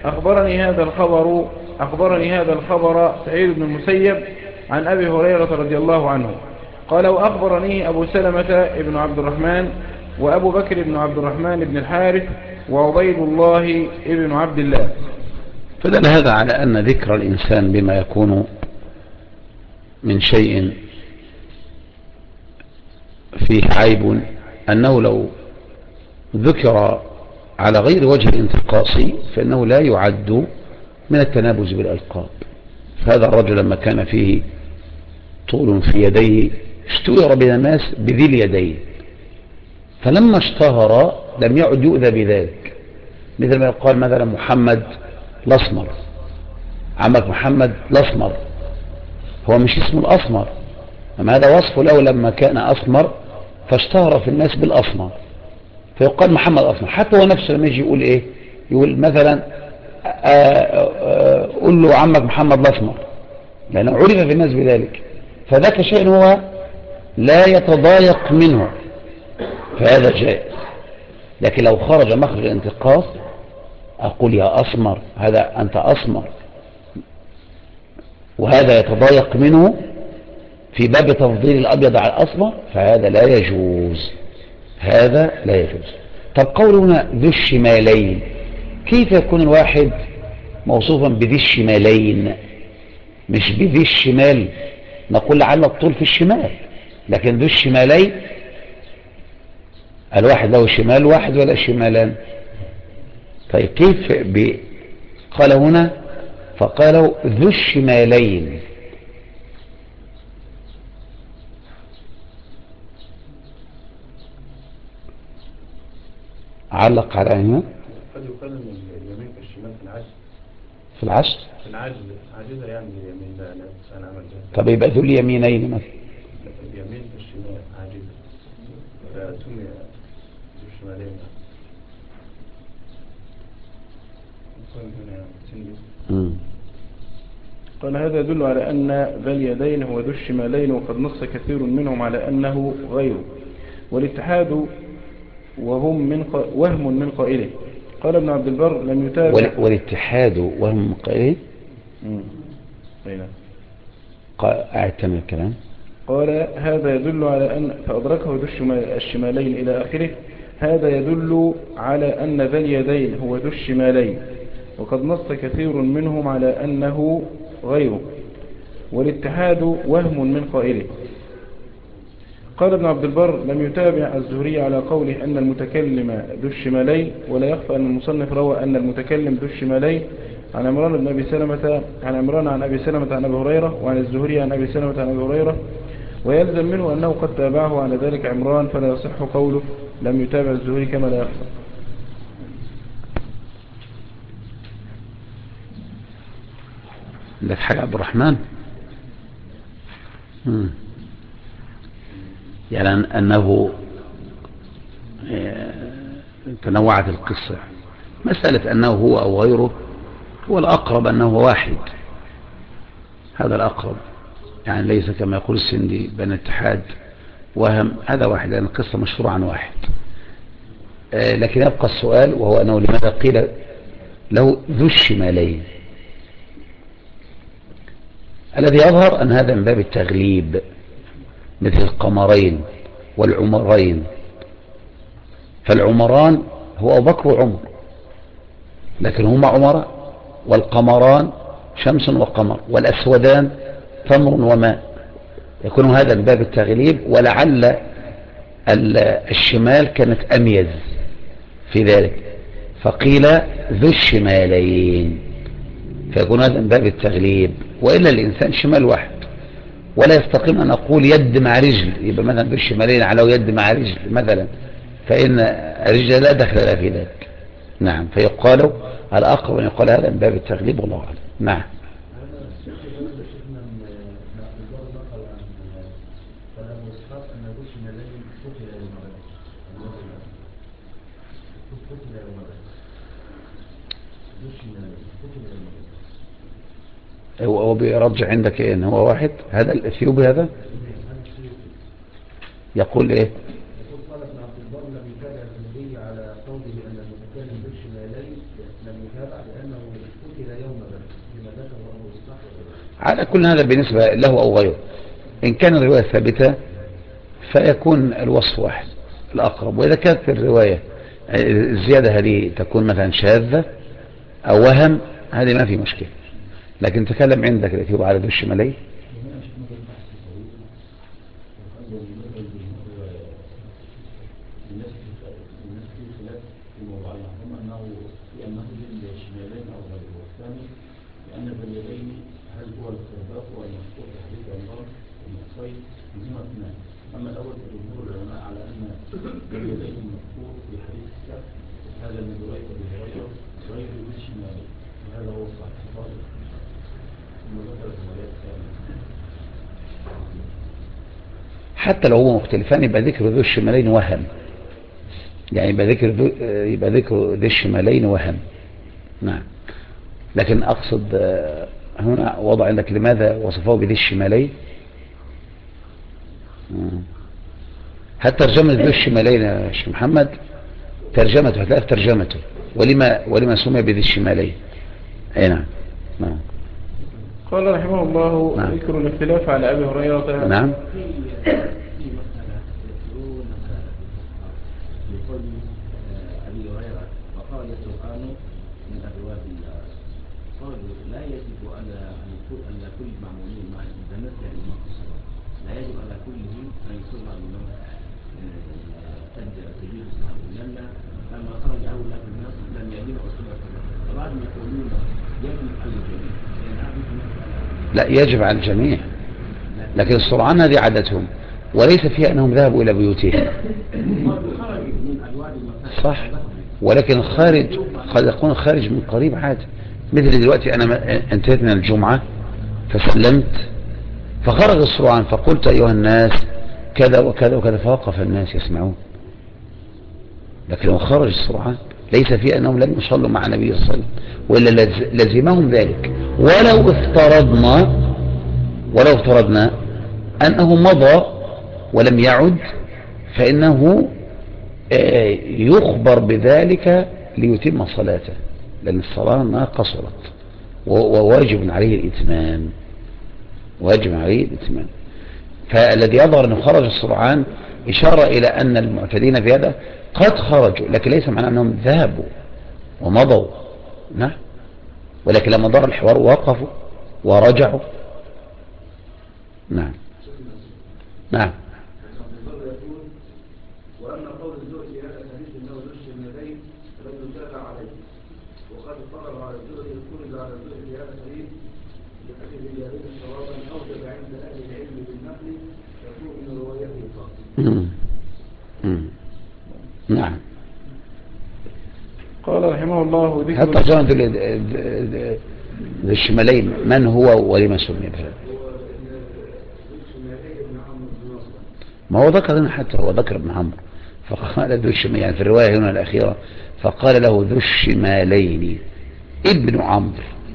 أخبرني هذا الخبر سعيد بن المسيب عن أبي هريرة رضي الله عنه قال وأخبرني أبو سلمة بن عبد الرحمن وأبو بكر بن عبد الرحمن بن الحارث وعبيد الله بن عبد الله. فدل هذا على أن ذكر الإنسان بما يكون من شيء فيه عيب أنه لو ذكر على غير وجه الانتقاص فإنه لا يعد من التنابز بالألقاب. فهذا الرجل لما كان فيه طول في يديه اشتهر بين الناس بذي اليدين فلما اشتهر لم يعد يؤذى بذلك، مثل ما يقال مثلا محمد الأسمر، عمك محمد الأسمر، هو مش اسمه الأسمر، أما هذا وصفه له لما كان أسمر فاشتهر في الناس بالأسمر فيقال محمد أسمر. حتى هو نفسه لما يجي يقول إيه، يقول مثلا قل له عمك محمد الأسمر لأنه عرف في الناس بذلك، فذاك شيء هو لا يتضايق منه فهذا جائز. لكن لو خرج مخرج الانتقاص أقول يا أسمر، هذا أنت أسمر، وهذا يتضايق منه في باب تفضيل الأبيض على الأسمر، فهذا لا يجوز، هذا لا يجوز. طب قولنا ذو الشمالين، كيف يكون الواحد موصوفا بذي الشمالين مش بذي الشمال؟ نقول لعل الطول في الشمال، لكن ذو الشمالين الواحد له شمال واحد ولا شمالان؟ طيب كيف قال هنا فقالوا ذو الشمالين؟ علق على هنا قد يقال ان اليمين كالشمال في العجز، في العشر في العجز عاجزه يعني اليمين لا انا عمل ذلك. طب يبقى ذو اليمينين مثلا، اليمين كالشمال عاجزه فسمي ذو الشمالين. قال هذا يدل على أن ذا اليدين هو ذو الشمالين، وقد نص كثير منهم على أنه غيره، والاتحاد وهم من قائله. قال ابن عبد البر لم يتابع والاتحاد وهم من قائله. قاعد تم الكلام. قال هذا يدل على أن فأدركه ذو الشمالين إلى آخره. هذا يدل على أن ذا اليدين هو ذو الشمالين، وقد نص كثير منهم على أنه غيره، والاتحاد وهم من قائله. قال ابن عبد البر لم يتابع الزهري على قوله أن المتكلم ذو الشمالين، ولا يخفى أن المصنف روى أن المتكلم ذو الشمالين عن عمران عن أبي سلمة عن أبي هريرة، وعن الزهري عن أبي سلمة عن أبي هريرة، ويلزم منه أنه قد تابعه على ذلك عمران، فلا يصح قوله لم يتابع الزهري كما لا يخفى. لك حاجة عبد الرحمن يعني أنه تنوعت القصة. مسألة أنه هو أو غيره هو الأقرب أنه واحد، هذا الأقرب، يعني ليس كما يقول السندي بين اتحاد وهم، هذا واحد لأن القصة مشهورة عن واحد. لكن يبقى السؤال وهو أنه لماذا قيل له ذو الشمالين؟ الذي يظهر أن هذا من باب التغليب، مثل القمرين والعمرين، فالعمران هو أبو بكر وعمر، لكن هما عمراء، والقمران شمس وقمر، والأسودان تمر وماء، يكون هذا من باب التغليب، ولعل الشمال كانت أميز في ذلك فقيل ذو الشمالين، فيكون هذا من باب التغليب. وإلا الإنسان شمال واحد، ولا يستقيم أن أقول يد مع رجل، يبقى مثلا ذو الشمالين على يد مع رجل مثلا، فإن الرجل لا دخل لها في ذلك. نعم، فيقال الأقرب أن يقال هذا من باب التغليب، والله أعلم. نعم. هو بيرجع عندك ايه ان هو واحد؟ هذا الاثيوبي هذا يقول ايه؟ يقول قال ابن عبد البر لم يتابع الزهري على قوله ان المتكلم بالشمالين، لم يتابع لانه قتل يوم بدر لما ذكر ابو اسحاق. على كل هذا بالنسبه له او غيره، ان كان الروايه ثابته فيكون الوصف واحد الاقرب، واذا كانت الروايه الزياده هذه تكون مثلا شاذه او وهم، هذه ما في مشكله. لكن تكلم عندك الاثيوبي على ذو الشمالين، لأن البلدين هل هو الخرباء والمشهور في حديث عمران والمصيد منهما اثنان. أما الأول فجمهور العلماء على أن البلدين المذكور في حديث السبت هذا من رواية أبي هريرة غير ذي الشمالين، وهذا هو الصحيح الصادق ثم ذكر الروايات الثانية. حتى لو هو مختلفان يبقى ذكر ذو الشمالين وهم، يعني يبقى ذكر ذي الشمالين وهم. نعم. لكن أقصد هنا وضع عندك لماذا وصفه بذي الشمالين. حتى ترجمة ذي الشمالين يا شيخ محمد، ترجمته هتلاقي ترجمته ولما سمي بذي الشمالين. اي نعم. نعم. قال رحمه الله نعم. ذكر الاختلاف على أبي هريرة. نعم. أبي هريرة وقال القرآن من أبواب النار، قالوا لا يجب على كل المعمولين مع الإنسانات الإمام في الصلاة، لا يجب على كلهم أن يصلى الإمام تجيب الصلاة، لأن لما خرج أولى في الناس لم يجب أصول الصلاة، فبعضهم يقولون يجب على الجميع، لأن هذه مسألة لا يجب على الجميع، لكن السرعان هذه عادتهم وليس فيها أنهم ذهبوا إلى بيوتهم. صح، ولكن الخارج قد يكون خارج من قريب عادي. مثل دلوقتي أنا انتهيت من الجمعة فسلمت فخرج السرعان فقلت أيها الناس كذا وكذا وكذا، فوقف الناس يسمعون. لكن لو خرج السرعان ليس فيه أنهم لم يصلوا مع النبي صلى الله عليه وسلم، وإلا لزمهم ذلك. ولو افترضنا أنه مضى ولم يعد، فإنه يخبر بذلك ليتم صلاته، لأن الصلاة ما قصرت وواجب عليه الإتمام، فالذي يظهر أنه خرج السرعان إشارة إلى أن المعتدين في هذا قد خرجوا، لكن ليس معنى أنهم ذهبوا ومضوا. نعم. ولكن لما دار الحوار وقفوا ورجعوا. نعم. نعم. وأن قول الزهري في هذا الحديث أنه ذو الشمالين لم يتابع عليه، وقد اضطرب على الزهري الخروج على الزهري في هذا الحديث لحديث اليمين صوابا أوجب عند أهل العلم بالنقل يكون من روايته فقط. نعم. قال رحمه الله ذكر حتى جانت الشمالين من هو ولما سمي بذلك. ما هو ذكر هنا، حتى هو ذكر ابن عمرو فقال ذو الشمال، يعني في الرواية هنا الأخيرة فقال له ذو الشمالين ابن عمرو.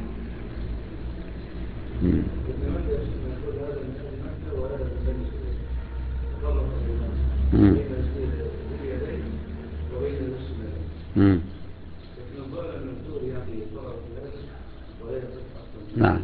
نعم.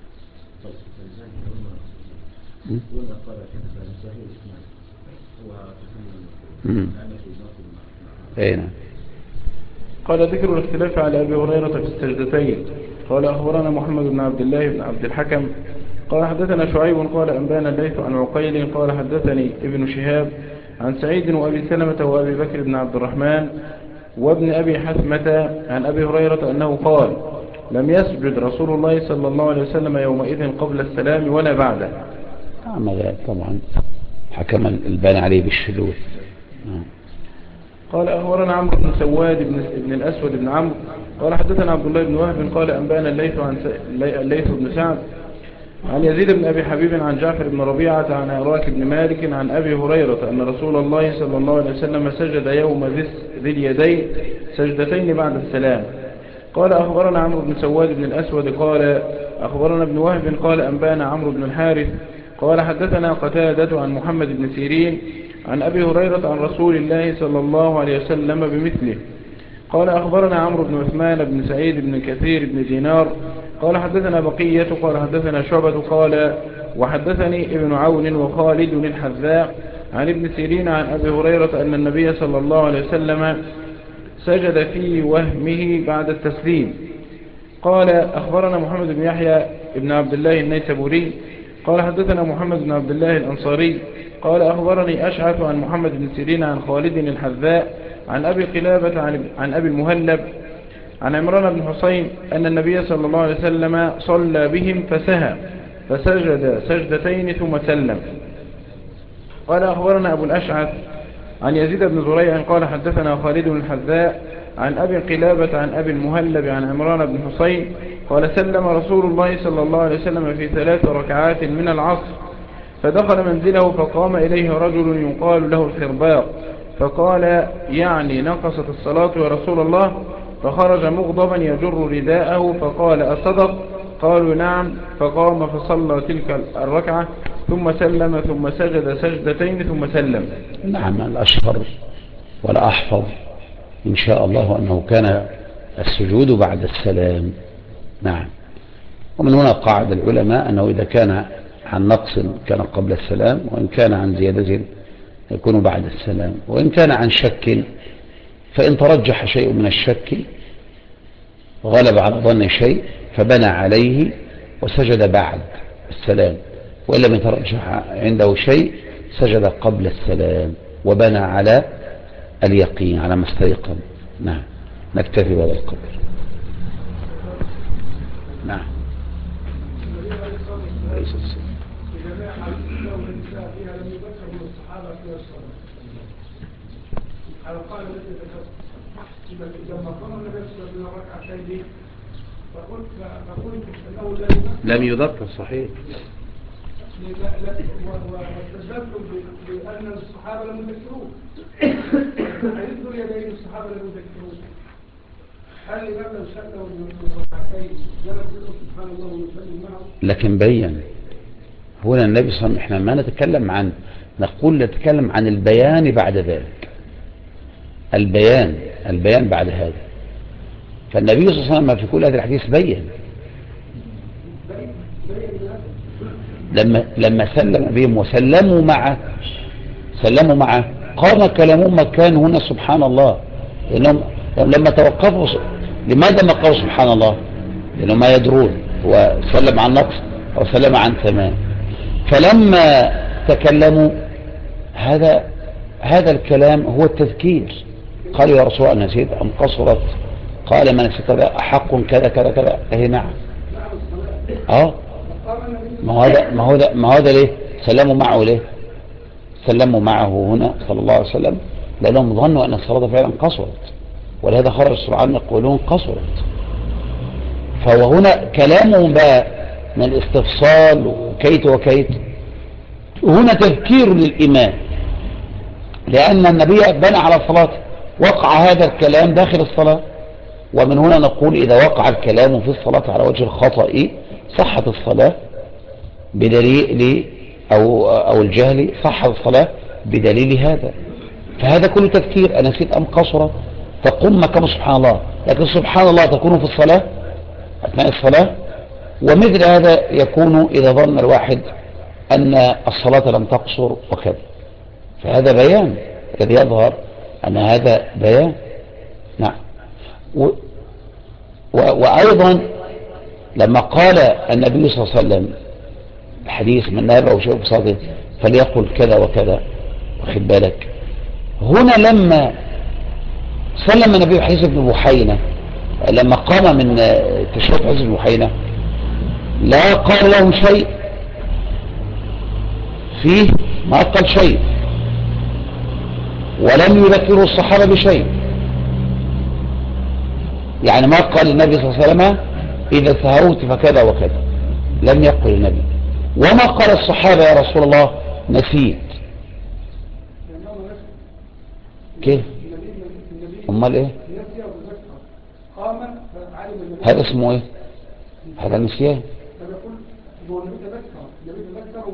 نعم. قال ذكر الاختلاف على أبي هريرة في السجدتين. قال أخبرنا محمد بن عبد الله بن عبد الحكم قال حدثنا شعيب قال أنبانا الليث عن عقيل قال حدثني ابن شهاب عن سعيد وأبي سلمة وأبي بكر بن عبد الرحمن وابن أبي حثمة عن أبي هريرة أنه قال لم يسجد رسول الله صلى الله عليه وسلم يومئذ قبل السلام ولا بعده. أما طبعا حكم الباني عليه بالشذوذ. قال أخبرنا عمرو بن سواد بن الأسود بن عمرو قال حدثنا عبد الله بن وهب قال أنبانا الليث بن سعد عن يزيد بن أبي حبيب عن جعفر بن ربيعة عن عراك بن مالك عن أبي هريرة أن رسول الله صلى الله عليه وسلم سجد يوم ذي اليدين سجدتين بعد السلام. قال أخبرنا عمرو بن سواد بن الأسود قال أخبرنا ابن وهب قال أنبانا عمرو بن الحارث قال حدثنا قتادة عن محمد بن سيرين عن أبي هريرة عن رسول الله صلى الله عليه وسلم بمثله. قال أخبرنا عمرو بن عثمان بن سعيد بن كثير بن دينار قال حدثنا بقية قال حدثنا شعبة قال وحدثني ابن عون وخالد الحذاء عن ابن سيرين عن أبي هريرة أن النبي صلى الله عليه وسلم سجد في وهمه بعد التسليم. قال أخبرنا محمد بن يحيى بن عبد الله النيسابوري قال حدثنا محمد بن عبد الله الأنصاري قال أخبرني أشعث عن محمد بن سيرين عن خالد الحذاء عن أبي قلابة عن أبي المهلب عن عمران بن حسين أن النبي صلى الله عليه وسلم صلى بهم فسهى فسجد سجدتين ثم سلم. قال أخبرنا أبو الأشعث عن يزيد بن زريع قال حدثنا خالد الحذاء عن أبي قلابة عن أبي المهلب عن عمران بن حسين قال سلم رسول الله صلى الله عليه وسلم في 3 ركعات من العصر فدخل منزله فقام إليه رجل يقال له الخرباق فقال يعني نقصت الصلاة يا رسول الله؟ فخرج مغضبا يجر رداءه فقال أصدق؟ قالوا نعم. فقام فصلى تلك الركعة ثم سلم ثم سجد سجدتين ثم سلم. نعم. الأشهر ولا أحفظ إن شاء الله أنه كان السجود بعد السلام. نعم. ومن هنا قاعد العلماء أنه إذا كان عن نقص كان قبل السلام، وإن كان عن زيادة يكون بعد السلام، وإن كان عن شك فإن ترجح شيء من الشك غلب على ظن شيء فبنى عليه وسجد بعد السلام، وإن لم يترجح عنده شيء سجد قبل السلام وبنى على اليقين على ما استيقن. نعم. نكتفي بهذا القدر. نعم. لم يذكر صحيح. واستدلتم بأن الصحابة لم يذكروه. حديث اليدين الصحابة لم يذكروه. هل الإمام لو سلوا بالركعتين جلس يقول سبحان الله ويسلم معه؟ لكن بين هنا النبي صلى الله عليه وسلم، احنا ما نتكلم عن نتكلم عن البيان بعد ذلك. البيان بعد هذا. فالنبي صلى الله عليه وسلم في كل هذه الحديث بين لما سلم بهم وسلموا معه قام كلامهم مكان هنا سبحان الله. لأنهم لما توقفوا لماذا ما قالوا سبحان الله؟ لأنهم ما يدرون هو سلم عن نقص أو سلم عن تمام. فلما تكلموا هذا الكلام هو التذكير. قالوا يا رسول الله نسيت أم قصرت؟ قال ما نسيت أحق كذا كذا كذا. نعم. ما هذا ليه سلموا معه؟ ليه سلموا معه هنا صلى الله عليه وسلم؟ لأنهم ظنوا أن الصلاة فعلا قصرت، ولهذا خرج سرعان يقولون قصرت. فهو هنا كلامهم بقى من الاستفصال وكيت وكيت، وهنا تذكير للإمام لأن النبي بنى على الصلاة، وقع هذا الكلام داخل الصلاة. ومن هنا نقول إذا وقع الكلام في الصلاة على وجه الخطأ صحت الصلاة بدليل أو الجهل صحت الصلاة بدليل هذا. فهذا كله تفكير، أنا نسيت أم قصرة تقوم مكان سبحان الله، لكن سبحان الله تكون في الصلاة أثناء الصلاة. ومثل هذا يكون إذا ظن الواحد أن الصلاة لم تقصر وكذا، فهذا بيان الذي يظهر أن هذا بيان. نعم. وأيضا لما قال النبي صلى الله عليه وسلم الحديث من ناب أو شيء بصلاته فليقل كذا وكذا، واخد بالك، هنا لما سلم النبي حديث ابن بحينة لما قام من تشهد حديث ابن بحينة لا قال له شيء فيه، ما قال شيء ولم يذكره الصحابة بشيء. يعني ما قال النبي صلى الله عليه وسلم إذا سهوت فكذا وكذا، لم يقل النبي. وما قال الصحابة يا رسول الله نسيت. كيف؟ امال ايه؟ هذا اسمه ايه؟ هذا نسيان. النبي تذكر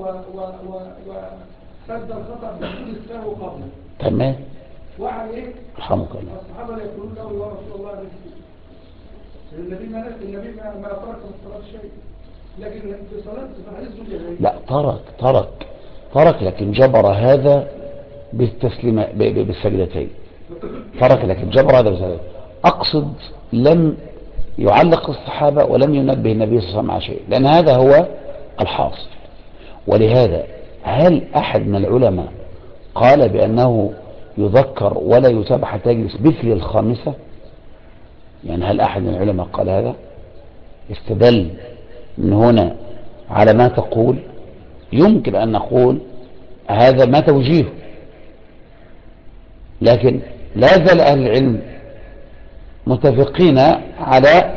وسد الخطأ بدون السهو قبله. تمام. وعلى ايه؟ رحمك الله. الصحابة لا يقولون له يا رسول الله نسيت. النبي ما ترك من الصلاة شيء، لكن في صلاة الحديث لا ترك لكن جبر هذا بالتسليم بالسجدتين. ترك لكن جبر هذا بالسجدتين. أقصد لم يعلق الصحابة ولم ينبه النبي صلى الله عليه وسلم على شيء، لأن هذا هو الحاصل. ولهذا هل أحد من العلماء قال بأنه يذكر ولا يتابع حتى يجلس مثل الخامسة؟ يعني هل أحد من العلماء قال هذا؟ استدل من هنا على ما تقول. يمكن أن نقول هذا ما توجيه، لكن لا زال أهل العلم متفقين على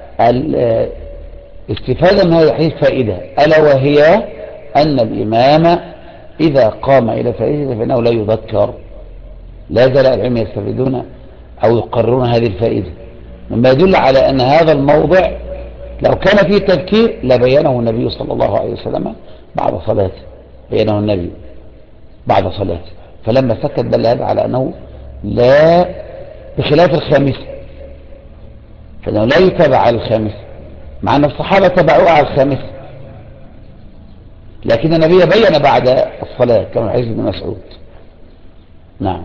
الاستفادة من هذا الحديث فائدة، ألا وهي أن الإمام إذا قام إلى فائدة فإنه لا يذكر. لا زال العلم يستفيدون أو يقررون هذه الفائدة، مما يدل على أن هذا الموضع لو كان فيه تذكير لبينه النبي صلى الله عليه وسلم بعد صلاته، بينه النبي بعد صلاته. فلما سكت دل هذا على أنه لا، بخلاف الخامسة فإنه لا يتابع على الخامسة، مع أن الصحابة تبعوه على الخامسة، لكن النبي بين بعد الصلاة كما حديث ابن مسعود. نعم.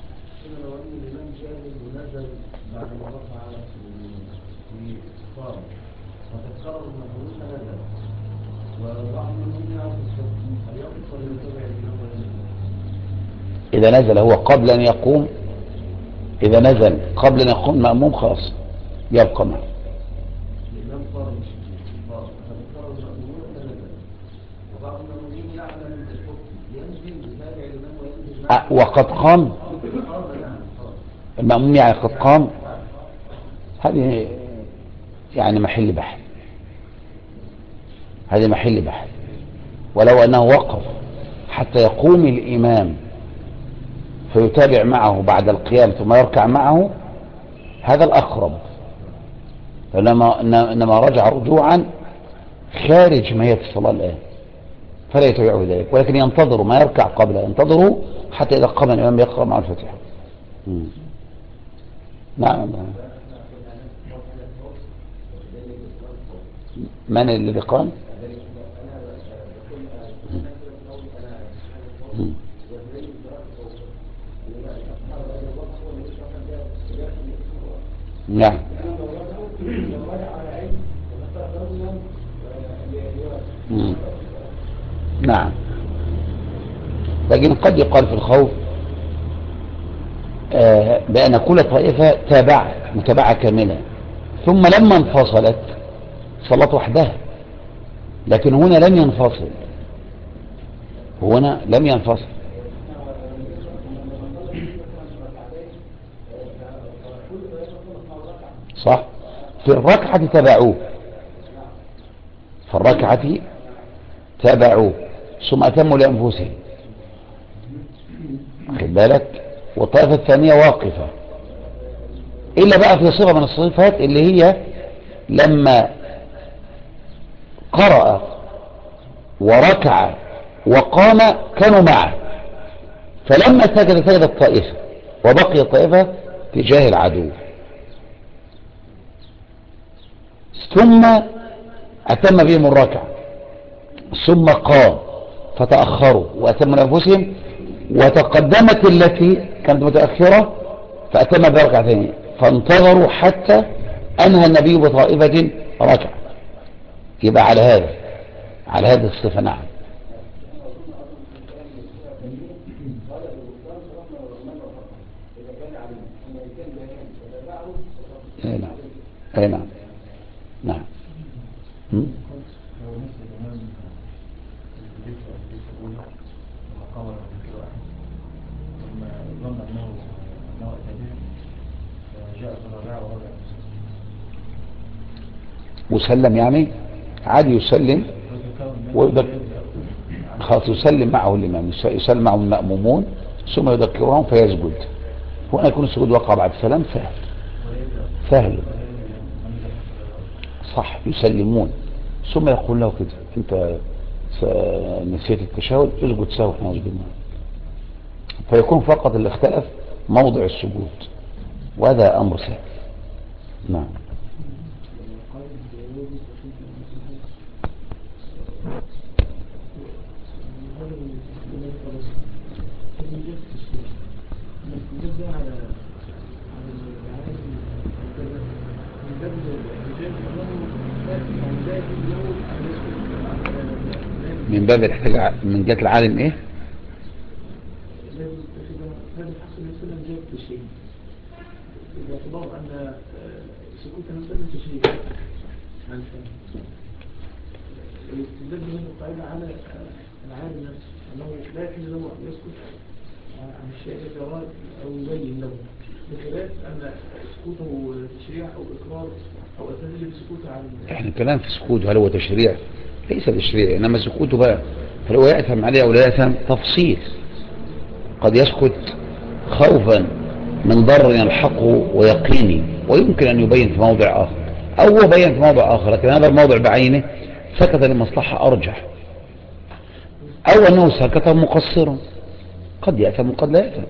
إذا نزل هو قبل أن يقوم، إذا نزل قبل أن يقوم مأموم خلاص يبقى معه. وقد قام المأموم يعني قد قام، هذه يعني محل بحث، هذه محل بحث. ولو أنه وقف حتى يقوم الإمام فيتابع معه بعد القيام ثم يركع معه، هذا الأقرب. إنما رجع رجوعا خارج ماهية الصلاة الآن فلا يتبعه ذلك، ولكن ينتظر ما يركع قبله، ينتظره حتى إذا قام الإمام يقرأ مع الفاتحة. نعم. من الذي قال؟ نعم. نعم. لكن قد يقال في الخوف بأن كل طائفة تابعت متابعة كاملة ثم لما انفصلت صلت وحدها، لكن هنا لم ينفصل، هنا لم ينفصل. صح، في الركعة تبعوه، في الركعة تبعوه ثم أتموا لأنفسهم، واخد بالك، والطائفة الثانية واقفة، إلا بقى في صفة من الصفات اللي هي لما قرأ وركع وقام كانوا معه، فلما سجد سجد الطائفة وبقي الطائفة تجاه العدو، ثم أتم بهم الركعة ثم قام فتأخروا وأتموا لأنفسهم، وتقدمت التي كانت متأخرة فأتم بركعتين، فانتظروا حتى أنهى النبي بطائفة ركعة. يبقى على هذه الصفة. نعم. اي نعم، اي نعم، نعم. مسلم يعني عادي يسلم خلاص، يسلم معه الإمام، يسلم معه المأمومون ثم يذكرهم فيسجد، وأن يكون السجود وقع بعد السلام سهل صح. يسلمون ثم يقول له كده انت نسيت التشهد اسجد سهو احنا نسجد، فيكون فقط اللي اختلف موضع السجود، وهذا أمر سهل. نعم. من باب الاحتجاج من جهة العالم ايه؟ باعتبار أن سكوت المسلم تشريع عن فهم الاستدلال به القاعدة على العالم نفسه أنه لا يحل له أن يسكت عن الشيء الذي أراد أو يبين له، بخلاف أن سكوته تشريع أو إقرار أو أستدل بسكوته عن احنا كلام في سكوته هل هو تشريع؟ ليس تشريع، إنما سكوته بقى هل هو يأثم عليه أو لا يأثم تفصيل. قد يسكت خوفا من ضرر يلحقه ويقيني، ويمكن أن يبين في موضع آخر، أو هو بين في موضع آخر لكن هذا الموضع بعينه سكت لمصلحة أرجح، أو أنه سكت مقصرا، قد يأثم وقد لا يأثم.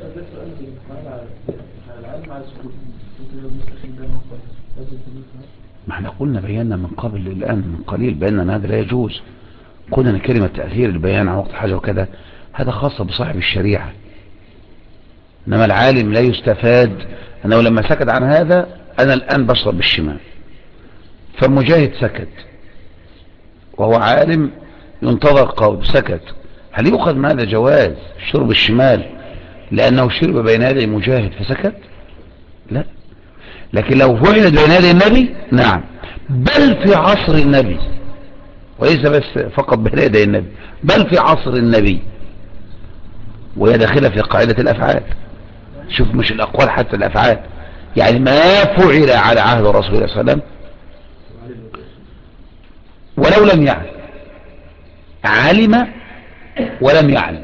ما احنا قلنا بينا من قبل الآن من قليل بأن هذا لا يجوز. قلنا أن كلمة تأثير البيان عن وقت حاجة وكذا هذا خاصة بصاحب الشريعة، إنما العالم لا يستفاد أنه لما سكت عن هذا أنا الآن بشرب بالشمال، فالمجاهد سكت وهو عالم ينتظر قول سكت، هل يؤخذ من هذا جواز شرب الشمال لأنه شرب بين يدي المجاهد فسكت؟ لا. لكن لو فعل بين يدي النبي نعم، بل في عصر النبي، وليس بس فقط بين يدي النبي، بل في عصر النبي، وهي داخله في قاعدة الأفعال. شوف مش الأقوال حتى الأفعال، يعني ما فعل على عهد رسول الله صلى الله عليه وسلم ولو لم يعلم، علم ولم يعلم،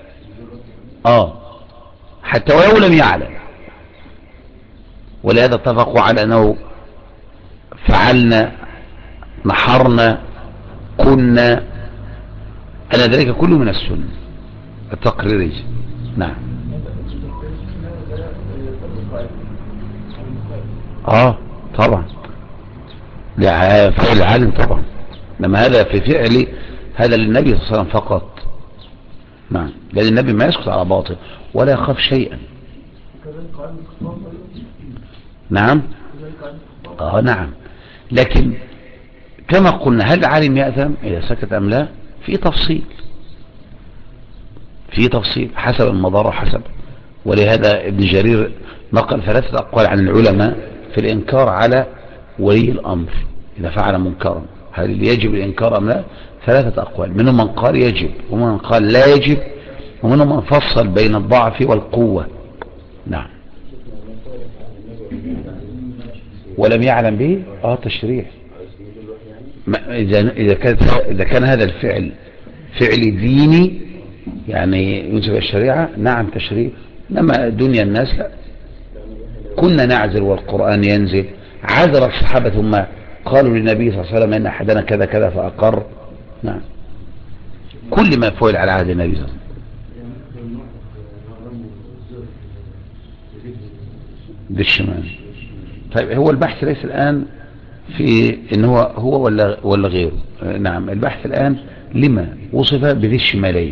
حتى ولو لم يعلم، ولهذا اتفقوا على أنه فعلنا نحرنا كنا أنا ذلك كله من السنة التقريرية. نعم. طبعا فعل العالم طبعا، لما هذا في فعل هذا للنبي صلى الله عليه وسلم فقط. نعم، لأن النبي ما يسكت على باطل ولا يخاف شيئا. نعم. نعم، لكن كما قلنا هل العالم يأثم إذا سكت أم لا؟ في تفصيل حسب المضار حسب، ولهذا ابن جرير نقل 3 أقوال عن العلماء في الإنكار على ولي الأمر إذا فعل منكرا، هل يجب الإنكار أم لا؟ 3 أقوال، منهم من قال يجب ومن قال لا يجب ومنهم من فصل بين الضعف والقوة. نعم. ولم يعلم به تشريع. إذا كان هذا الفعل فعل ديني يعني ينسب الشريعة نعم تشريع. إنما دنيا الناس لا. كنا نعزل والقرآن ينزل. عزل الصحابة ثم قالوا للنبي صلى الله عليه وسلم إن أحدنا كذا كذا فأقر. نعم، كل ما فعل على عهد النبي صلى الله عليه وسلم. بالشمال. طيب هو البحث ليس الآن في إن هو ولا غيره. نعم، البحث الآن لما وصف بذي الشمالين.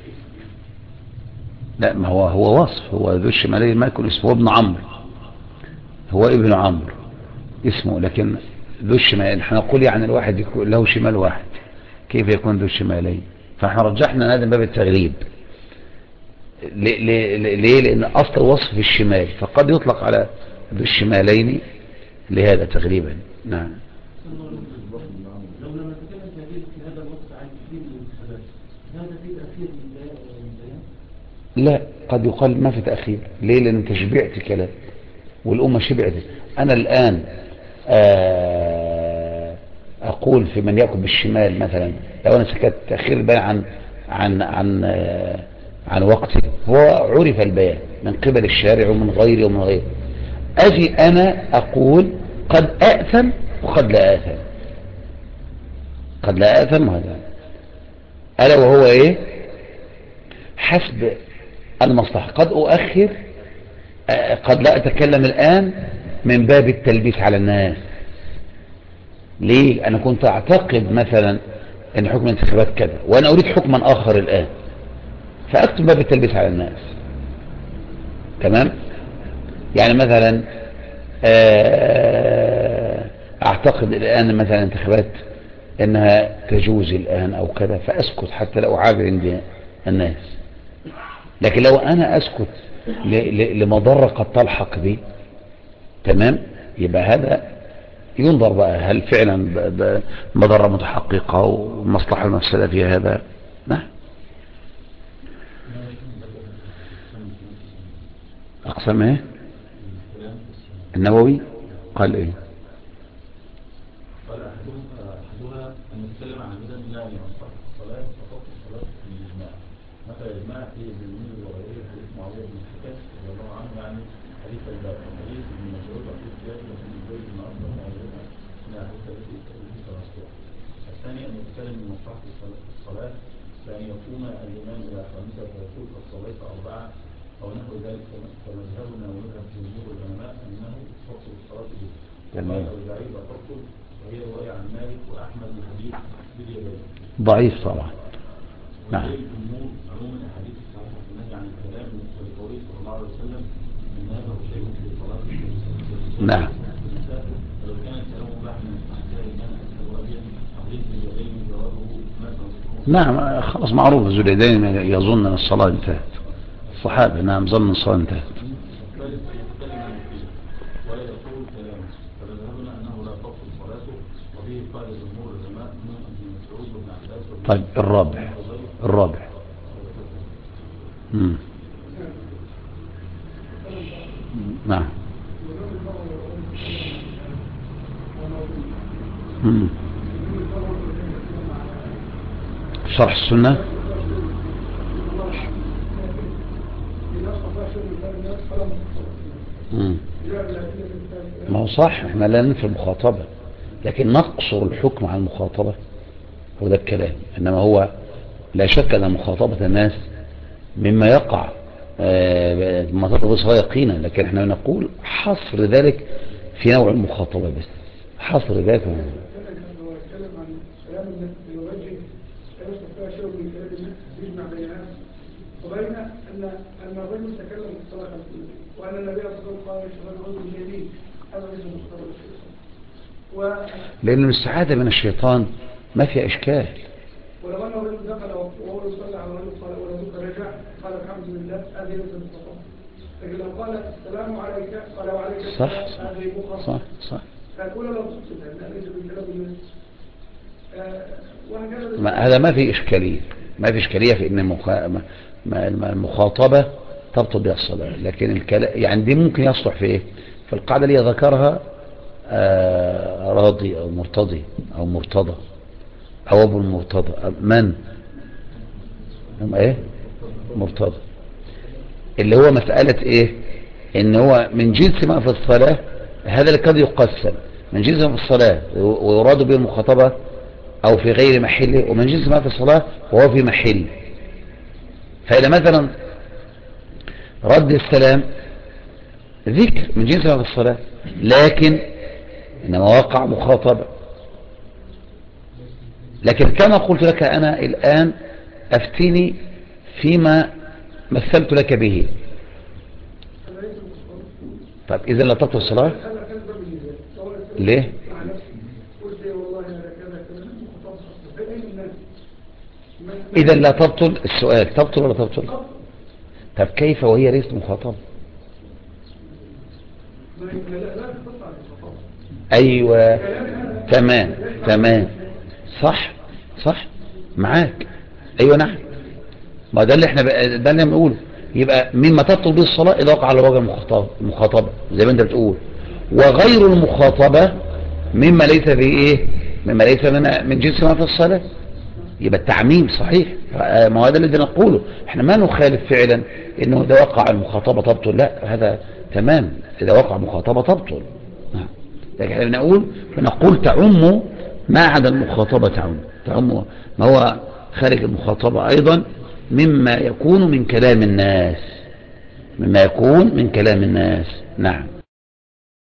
لا، ما هو وصف، هو ذو الشمالين ما يكون اسمه ابن عمرو، هو ابن عمرو اسمه، لكن ذو الشمالين احنا نقول يعني الواحد يكون له شمال واحد، كيف يكون ذو الشمالين؟ فاحنا رجحنا هذا باب التغليب. ليه؟ لأن أصل الوصف في الشمال، فقد يطلق على ذو الشمالين لهذا تغليبا. نعم. لو لما تكلم تهديد في هذا الوقت عن كثير من الانتخابات، هذا في تأخير من البيان؟ لا، قد يقال ما في تأخير. ليه؟ لأن انت شبعت كلام والأمة شبعت. أنا الآن أقول في من يأكل بالشمال مثلا، لو أنا سكت تأخير البيان عن وقته، هو عرف البيان من قبل الشارع ومن غيره ومن غيره. أجي أنا أقول قد أأثم وقد لا أأثم، قد لا أأثم هذا ألا وهو إيه؟ حسب المصلحة. قد أؤخر، قد لا أتكلم الآن من باب التلبيس على الناس. ليه؟ أنا كنت أعتقد مثلا أن حكم الانتخابات كذا وأنا أريد حكما آخر الآن، فأكتب باب التلبيس على الناس. تمام؟ يعني مثلا أعتقد الآن مثلا انتخابات أنها تجوز الآن أو كذا، فأسكت حتى لا أعابر عند الناس. لكن لو أنا أسكت لمضرة قد تلحق بي، تمام، يبقى هذا ينظر بقى هل فعلا مضرة متحققة والمصلحة المفسدة فيها هذا. نعم. أقسم إيه؟ النووي قال إيه؟ قال أحدها أن نتكلم عن مدى الله لمصلحة الصلاة وفوق الصلاة في الإجماع. مثل الإجماع في ابن المنذر وغيره حديث معاوية بن الحكم رضي الله عنه، يعني حديث الباب، وحديث ابن مسعود وحديث جابر بن زيد بن أسلم وغيرها من الأحاديث التي تذكرها. الثاني أن نتكلم من مصلحة الصلاة بأن يقوم الإمام إلى خامسة فيقول الصلاة أربعة أو نحو ذلك، فمذهبنا ومذهب جمهور العلماء أنه فصل الصلاة به. قال الأوزاعي فصل، وهي رواية عن مالك وأحمد الحديث باليدين. ضعيف طبعا. نعم. الجمهور عموم الحديث الصحيحة في النهي عن الكلام ولقوله صلى الله عليه وسلم إن هذا هو شيء في صلاة الصلاة. نعم. ولو كان الكلام مباح من استحسان كان أكثر أبين حديث باليدين جوابه مثلا. نعم، خلاص معروف ذو اليدين يظن أن الصلاة انتهت. الصحابة نعم ظن الصلاة انتهت. ولا يقول كلامه، فمذهبنا أنه لا تبطل صلاته، وبه قال جمهور العلماء منهم ابن مسعود وابن عباس. طيب الرابع. نعم. شرح السنة. ما هو صح، احنا لا ننفي المخاطبة، لكن نقصر الحكم عن المخاطبة، هو ده الكلام. انما هو لا شك ان مخاطبة الناس مما يقع ما تطلب صلاة يقينا، لكن احنا نقول حصر ذلك في نوع المخاطبة بس، حصر ذلك. وبين أن الرجل تكلم في الصلاة وأن النبي صلى الله عليه وسلم قال يشهد الرجل اليمين، هذا ليس مخطر الشيطان. لأن الاستعاذة من الشيطان ما في إشكال. ولو أنه رجل دخل وهو يصلي على رجل قال ولو رجع قال الحمد لله، هذه ليس مخطر. لكن لو قال السلام عليك قال وعليك السلام، هذه مخطر. صح. فالأولى لو تصل لأن ليس بالكلام الناس. هذا ما في إشكالية، ما في إشكالية في إن المخاطبة تبطل بها الصلاة، لكن الكلام يعني دي ممكن يصلح في إيه؟ في القاعدة اللي ذكرها راضي أو مرتضي أو مرتضى أو أبو المرتضى. من؟ إيه؟ مرتضى. اللي هو مسألة ايه؟ ان هو من جنس ما في الصلاة، هذا اللي قد يقسم من جنس ما في الصلاة ويراد به المخاطبة او في غير محله، ومن جنس ما في الصلاة وهو في محل. فإذا مثلا رد السلام ذكر من جنس ما في الصلاة، لكن إنما وقع مخاطبة. لكن كما قلت لك أنا الآن أفتني فيما مثلت لك به. طيب إذا لا تبطل الصلاة ليه؟ إذا لا تبطل السؤال، تبطل ولا تبطل؟ طب كيف وهي ليست مخاطبة؟ أيوة تمام تمام صح صح معاك. أيوة نعم، ما ده اللي احنا ده اللي بنقوله. يبقى مما تبطل به الصلاة إذا وقع على وجه المخاطبة زي ما انت بتقول، وغير المخاطبة مما ليس به ايه، مما ليس من جنس ما في الصلاة. يبقى التعميم صحيح. ما هو ده اللي نقوله، احنا ما نخالف فعلا انه اذا وقع المخاطبة تبطل، لا هذا تمام، اذا وقع مخاطبة تبطل. لكن احنا بنقول تعم ما عدا المخاطبة، تعم ما هو خارج المخاطبة ايضا مما يكون من كلام الناس، مما يكون من كلام الناس. نعم.